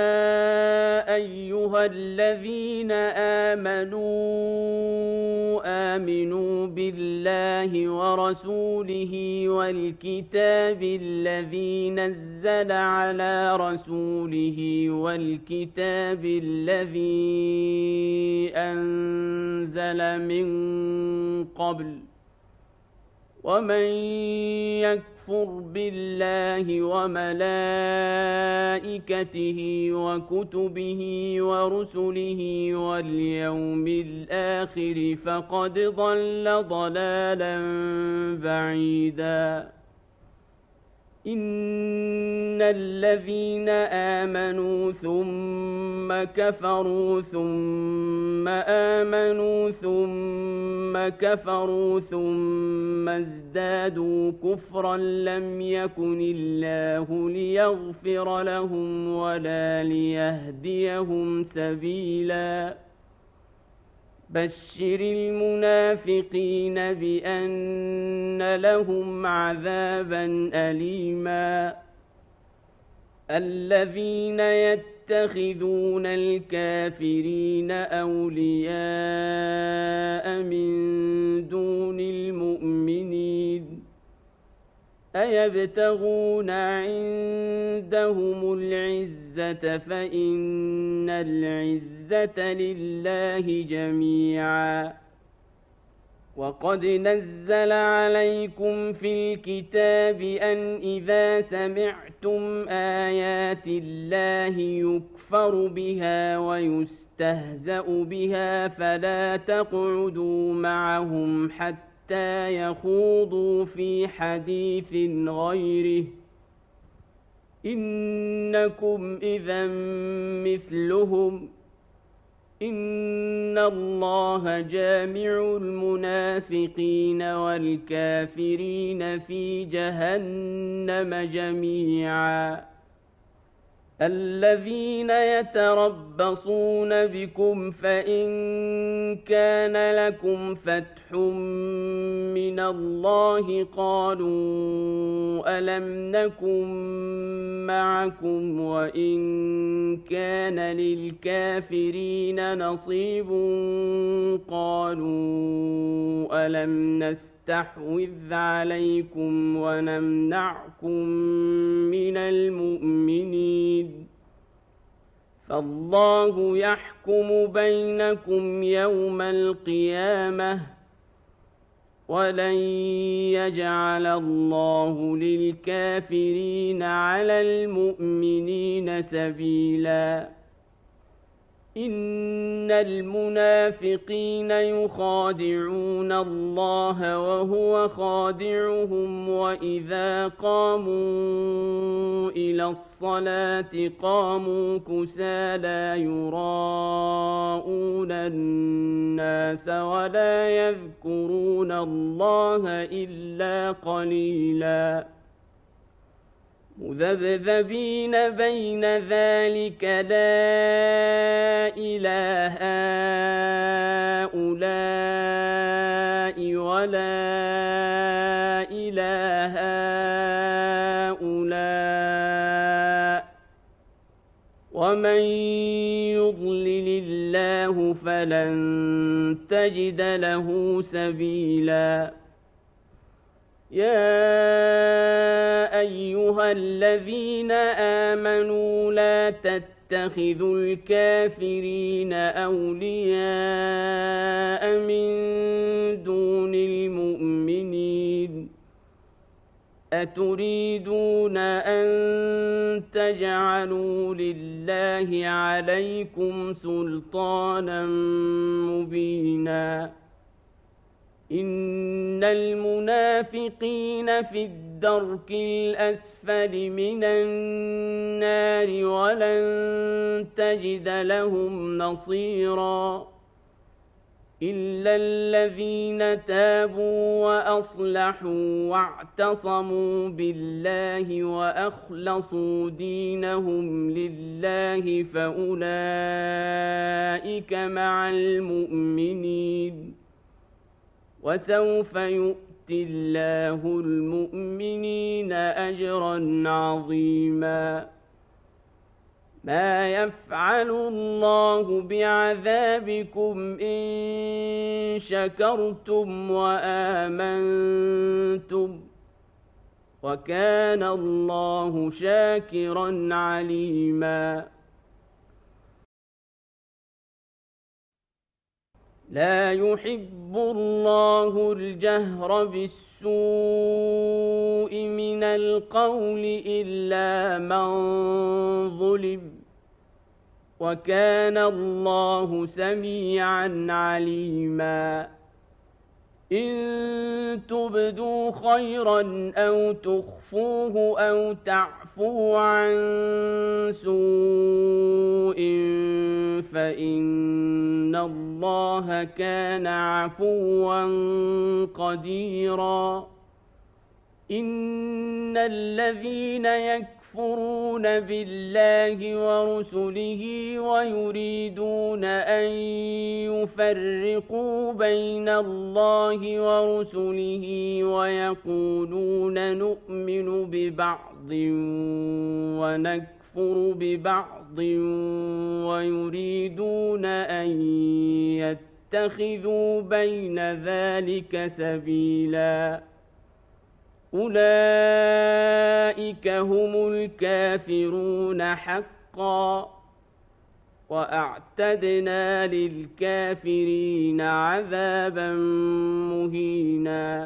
أيها الذين آمنوا آمنوا بالله ورسوله والكتاب الذي نزل على رسوله والكتاب الذي أنزل من قبل ومن يكفر بالله وملائكته وكتبه ورسله واليوم الآخر فقد ضل ضلالا بعيدا إن الذين آمنوا ثم كفروا ثم آمنوا ثم كفروا ثم ازدادوا كفرا لم يكن الله ليغفر لهم ولا ليهديهم سبيلا بشر المنافقين بأن لهم عذابا أليما الذين يتخذون الكافرين أولياء من دون المؤمنين أيبتغون عندهم العزة فإن العزة لله جميعا وقد نزل عليكم في الكتاب أن إذا سمعتم آيات الله يكفر بها ويستهزأ بها فلا تقعدوا معهم حتى يخوضوا في حديث غيره إنكم إذا مثلهم إن الله جامع المنافقين والكافرين في جهنم جميعا الذين يتربصون بكم فإن كان لكم فتح من الله قالوا ألم نكن معكم وإن كان للكافرين نصيب قالوا ألم نستحوذ عليكم ونمنعكم من المؤمنين فالله يحكم بينكم يوم القيامة ولن يجعل الله للكافرين على المؤمنين سبيلا إن المنافقين يخادعون الله وهو خادعهم وإذا قاموا إلى الصلاة قاموا كسالى يراءون الناس ولا يذكرون الله إلا قليلاً مذبذبين بين ذلك لا إله هؤلاء ولا إله هؤلاء ومن يضلل الله فلن تجد له سبيلا يا أيها الذين آمنوا لا تتخذوا الكافرين أولياء من دون المؤمنين أتريدون أن تجعلوا لله عليكم سلطانا مبينا إن المنافقين في الدرك الأسفل من النار ولن تجد لهم نصيرا إلا الذين تابوا وأصلحوا واعتصموا بالله وأخلصوا دينهم لله فأولئك مع المؤمنين وسوف يؤتي الله المؤمنين أجرا عظيما ما يفعل الله بعذابكم إن شكرتم وآمنتم وكان الله شاكرا عليما لا يحب الله الجهر بالسوء من القول إلا من ظلم وكان الله سميعا عليما إن تبدوا خيرا أو تخفوه أو تعفوا عن سوء فإن الله كان عفوا قديرا إن الذين يكفرون يكفرون بالله ورسله ويريدون أن يفرقوا بين الله ورسله ويقولون نؤمن ببعض ونكفر ببعض ويريدون أن يتخذوا بين ذلك سبيلا أولئك هم الكافرون حقا وأعتدنا للكافرين عذابا مهينا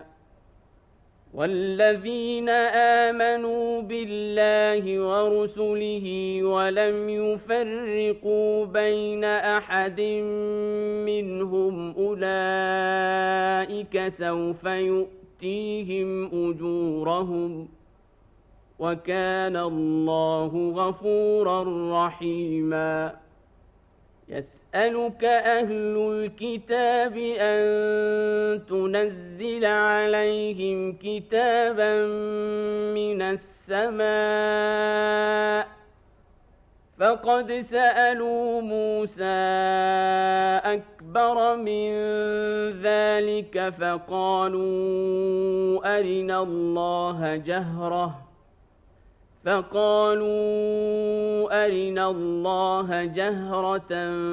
والذين آمنوا بالله ورسله ولم يفرقوا بين أحد منهم أولئك سوف يؤتيهم أجورهم وكان الله غفورا رحيما يسألك أهل الكتاب أن تنزل عليهم كتابا من السماء فقد سألوا موسى أكبر من ذلك فقالوا أرنا الله جهرة فقالوا أرنا الله جهرة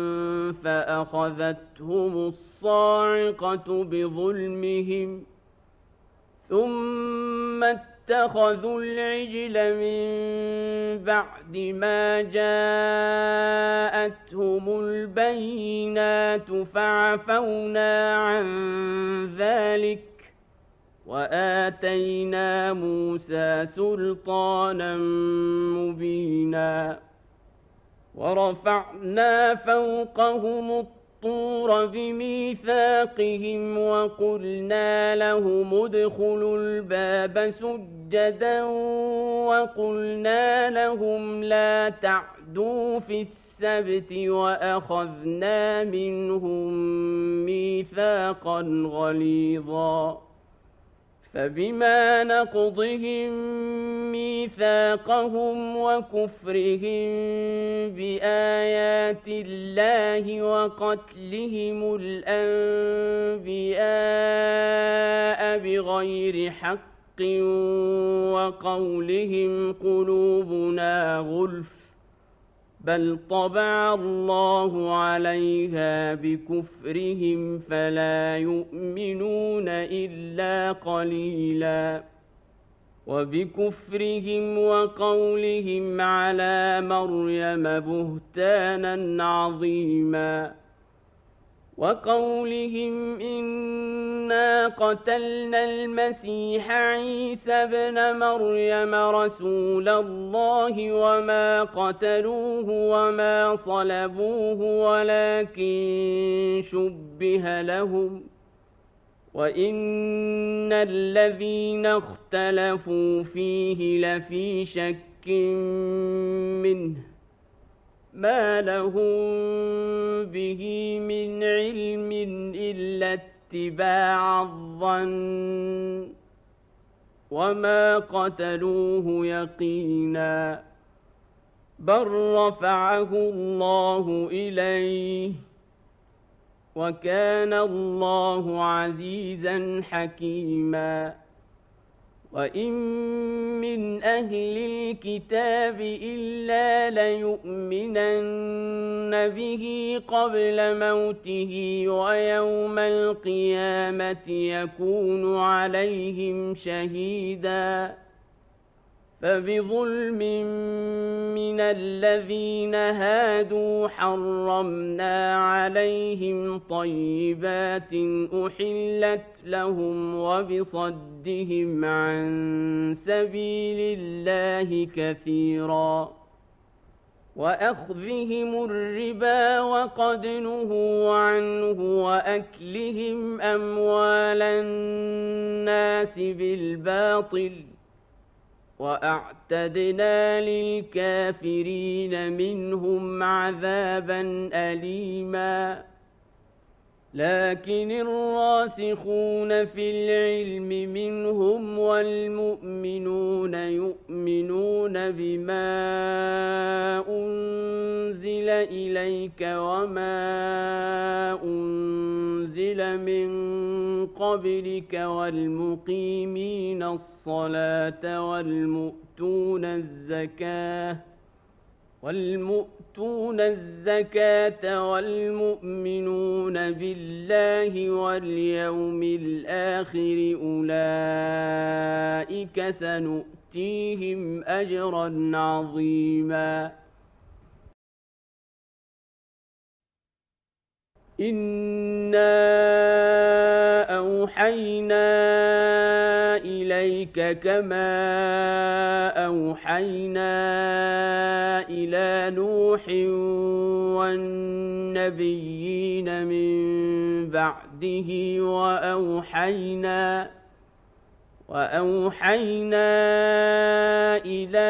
فأخذتهم الصاعقة بظلمهم ثم اتخذوا العجل من بعد ما جاءتهم البينات فعفونا عن ذلك وآتينا موسى سلطانا مبينا ورفعنا فوقهم الطور بميثاقهم وقلنا لهم ادخلوا الباب سجدا وقلنا لهم لا تعدوا في السبت وأخذنا منهم ميثاقا غليظا فبما نقضهم ميثاقهم وكفرهم بآيات الله وقتلهم الأنبياء بغير حق وقولهم قلوبنا غلف بل طبع الله عليها بكفرهم فلا يؤمنون إلا قليلا وبكفرهم وقولهم على مريم بهتانا عظيما وقولهم إنا قتلنا المسيح عيسى ابن مريم رسول الله وما قتلوه وما صلبوه ولكن شبه لهم وإن الذين اختلفوا فيه لفي شك منه ما لهم به من علم إلا اتباع الظن وما قتلوه يقينا بل رفعه الله إليه وكان الله عزيزا حكيما وإن من أهل الكتاب إلا ليؤمنن به قبل موته ويوم القيامة يكون عليهم شهيدا فبظلم من الذين هادوا حرمنا عليهم طيبات أحلت لهم وبصدهم عن سبيل الله كثيرا وأخذهم الربا وقد نهوا عنه وأكلهم أموال الناس بالباطل وأعتدنا للكافرين منهم عذابا أليما لكن الراسخون في العلم منهم والمؤمنون يؤمنون بما أنزل إليك وما أنزل من قبلك والمقيمين الصلاة والمؤتون الزكاة والمؤتون الزكاة والمؤمنون بالله واليوم الآخر أولئك سنؤتيهم أجرا عظيما إنا أوحينا إليك كما أوحينا إلى نوح والنبيين من بعده وأوحينا وأوحينا إلى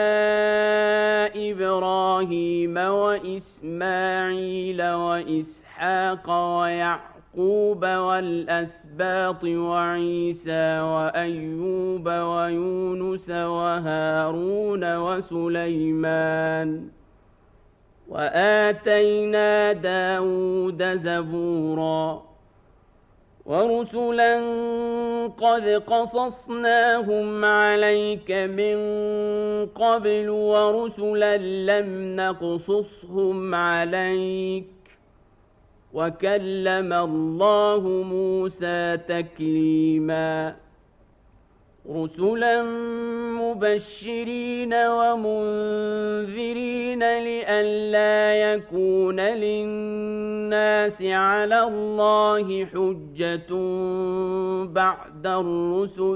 إبراهيم وإسماعيل وإسحاق ويعقوب والأسباط وعيسى وأيوب ويونس وهارون وسليمان وآتينا داود زبورا ورسلا قد قصصناهم عليك من قبل ورسلا لم نقصصهم عليك وكلم الله موسى تكليما رسلا مبشرين ومنذرين لئلا يكون للناس على الله حجة بعد الرسل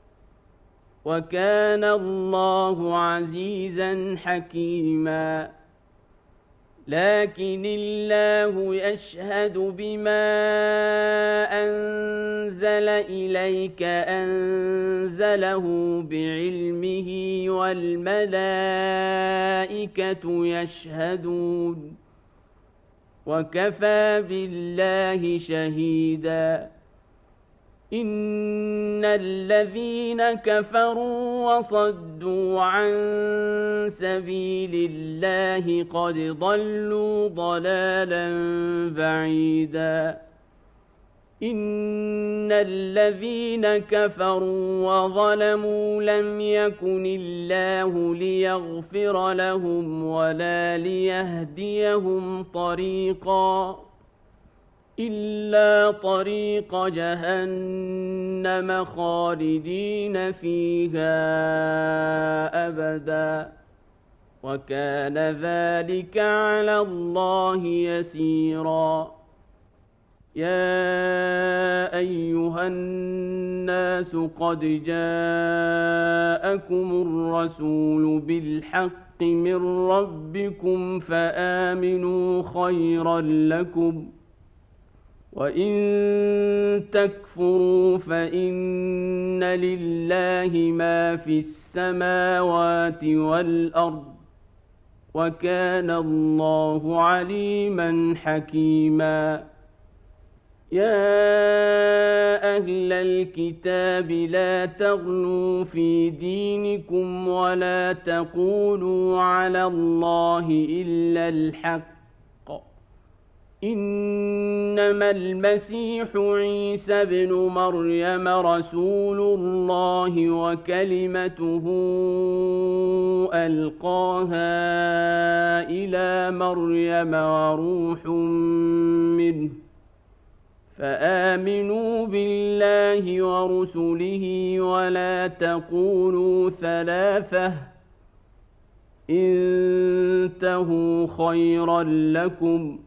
وكان الله عزيزا حكيما لكن الله يشهد بما أنزل إليك أنزله بعلمه والملائكة يشهدون وكفى بالله شهيدا إن الذين كفروا وصدوا عن سبيل الله قد ضلوا ضلالا بعيدا إن الذين كفروا وظلموا لم يكن الله ليغفر لهم ولا ليهديهم طريقا إلا طريق جهنم خالدين فيها أبدا وكان ذلك على الله يسيرا يا أيها الناس قد جاءكم الرسول بالحق من ربكم فآمنوا خيرا لكم وإن تكفروا فإن لله ما في السماوات والأرض وكان الله عليما حكيما يا أهل الكتاب لا تغلوا في دينكم ولا تقولوا على الله إلا الحق إنما المسيح عيسى ابن مريم رسول الله وكلمته ألقاها إلى مريم وروح منه فآمنوا بالله ورسله ولا تقولوا ثلاثة انتهوا خيرا لكم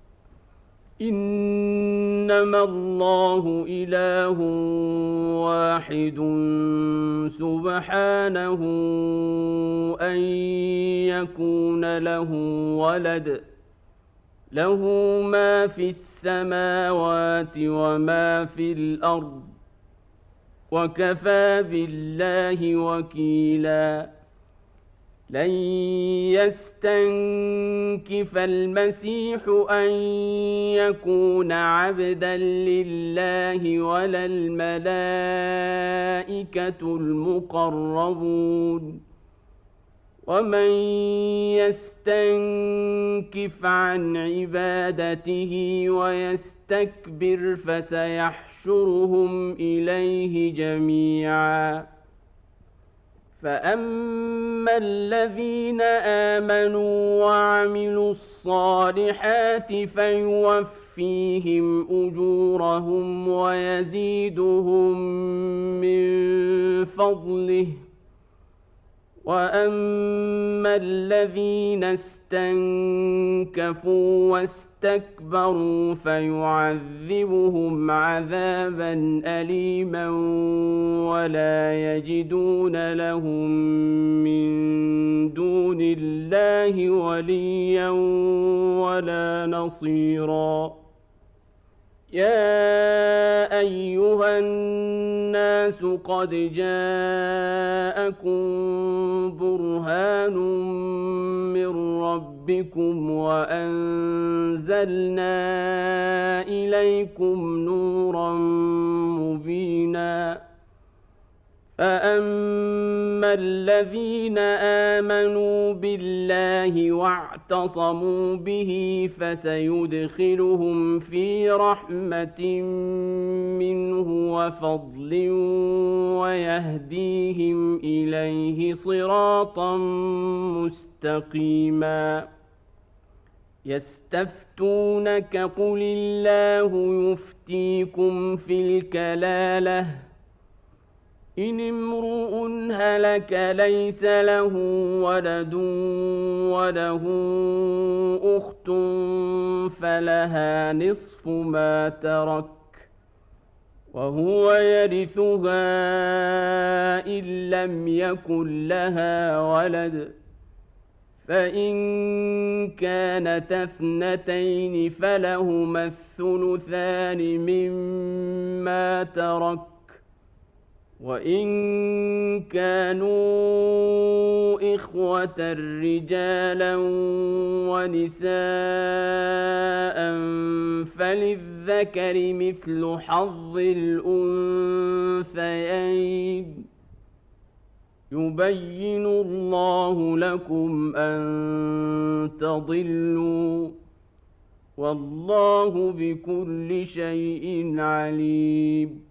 إنما الله إله واحد سبحانه أن يكون له ولد له ما في السماوات وما في الأرض وكفى بالله وكيلا لن يستنكف المسيح أن يكون عبدا لله ولا الملائكة المقربون ومن يستنكف عن عبادته ويستكبر فسيحشرهم إليه جميعا فأما الذين آمنوا وعملوا الصالحات فيوفيهم أجورهم ويزيدهم من فضله وأما الذين استنكفوا واستكبروا فيعذبهم عذابا أليما ولا يجدون لهم من دون الله وليا ولا نصيرا يا أيها الناس قد جاءكم برهان من ربكم وأنزلنا إليكم نورا مبينا فأما الذين آمنوا بالله واعتصموا به فسيدخلهم في رحمة منه وفضل ويهديهم إليه صراطا مستقيما يستفتونك قل الله يفتيكم في الكلالة إن امرؤ هلك ليس له ولد وله أخت فلها نصف ما ترك وهو يرثها إن لم يكن لها ولد فإن كانتا اثنتين فلهما الثلثان مما ترك وإن كانوا إخوة رجالا ونساء فللذكر مثل حظ الأنثيين يبين الله لكم أن تضلوا والله بكل شيء عليم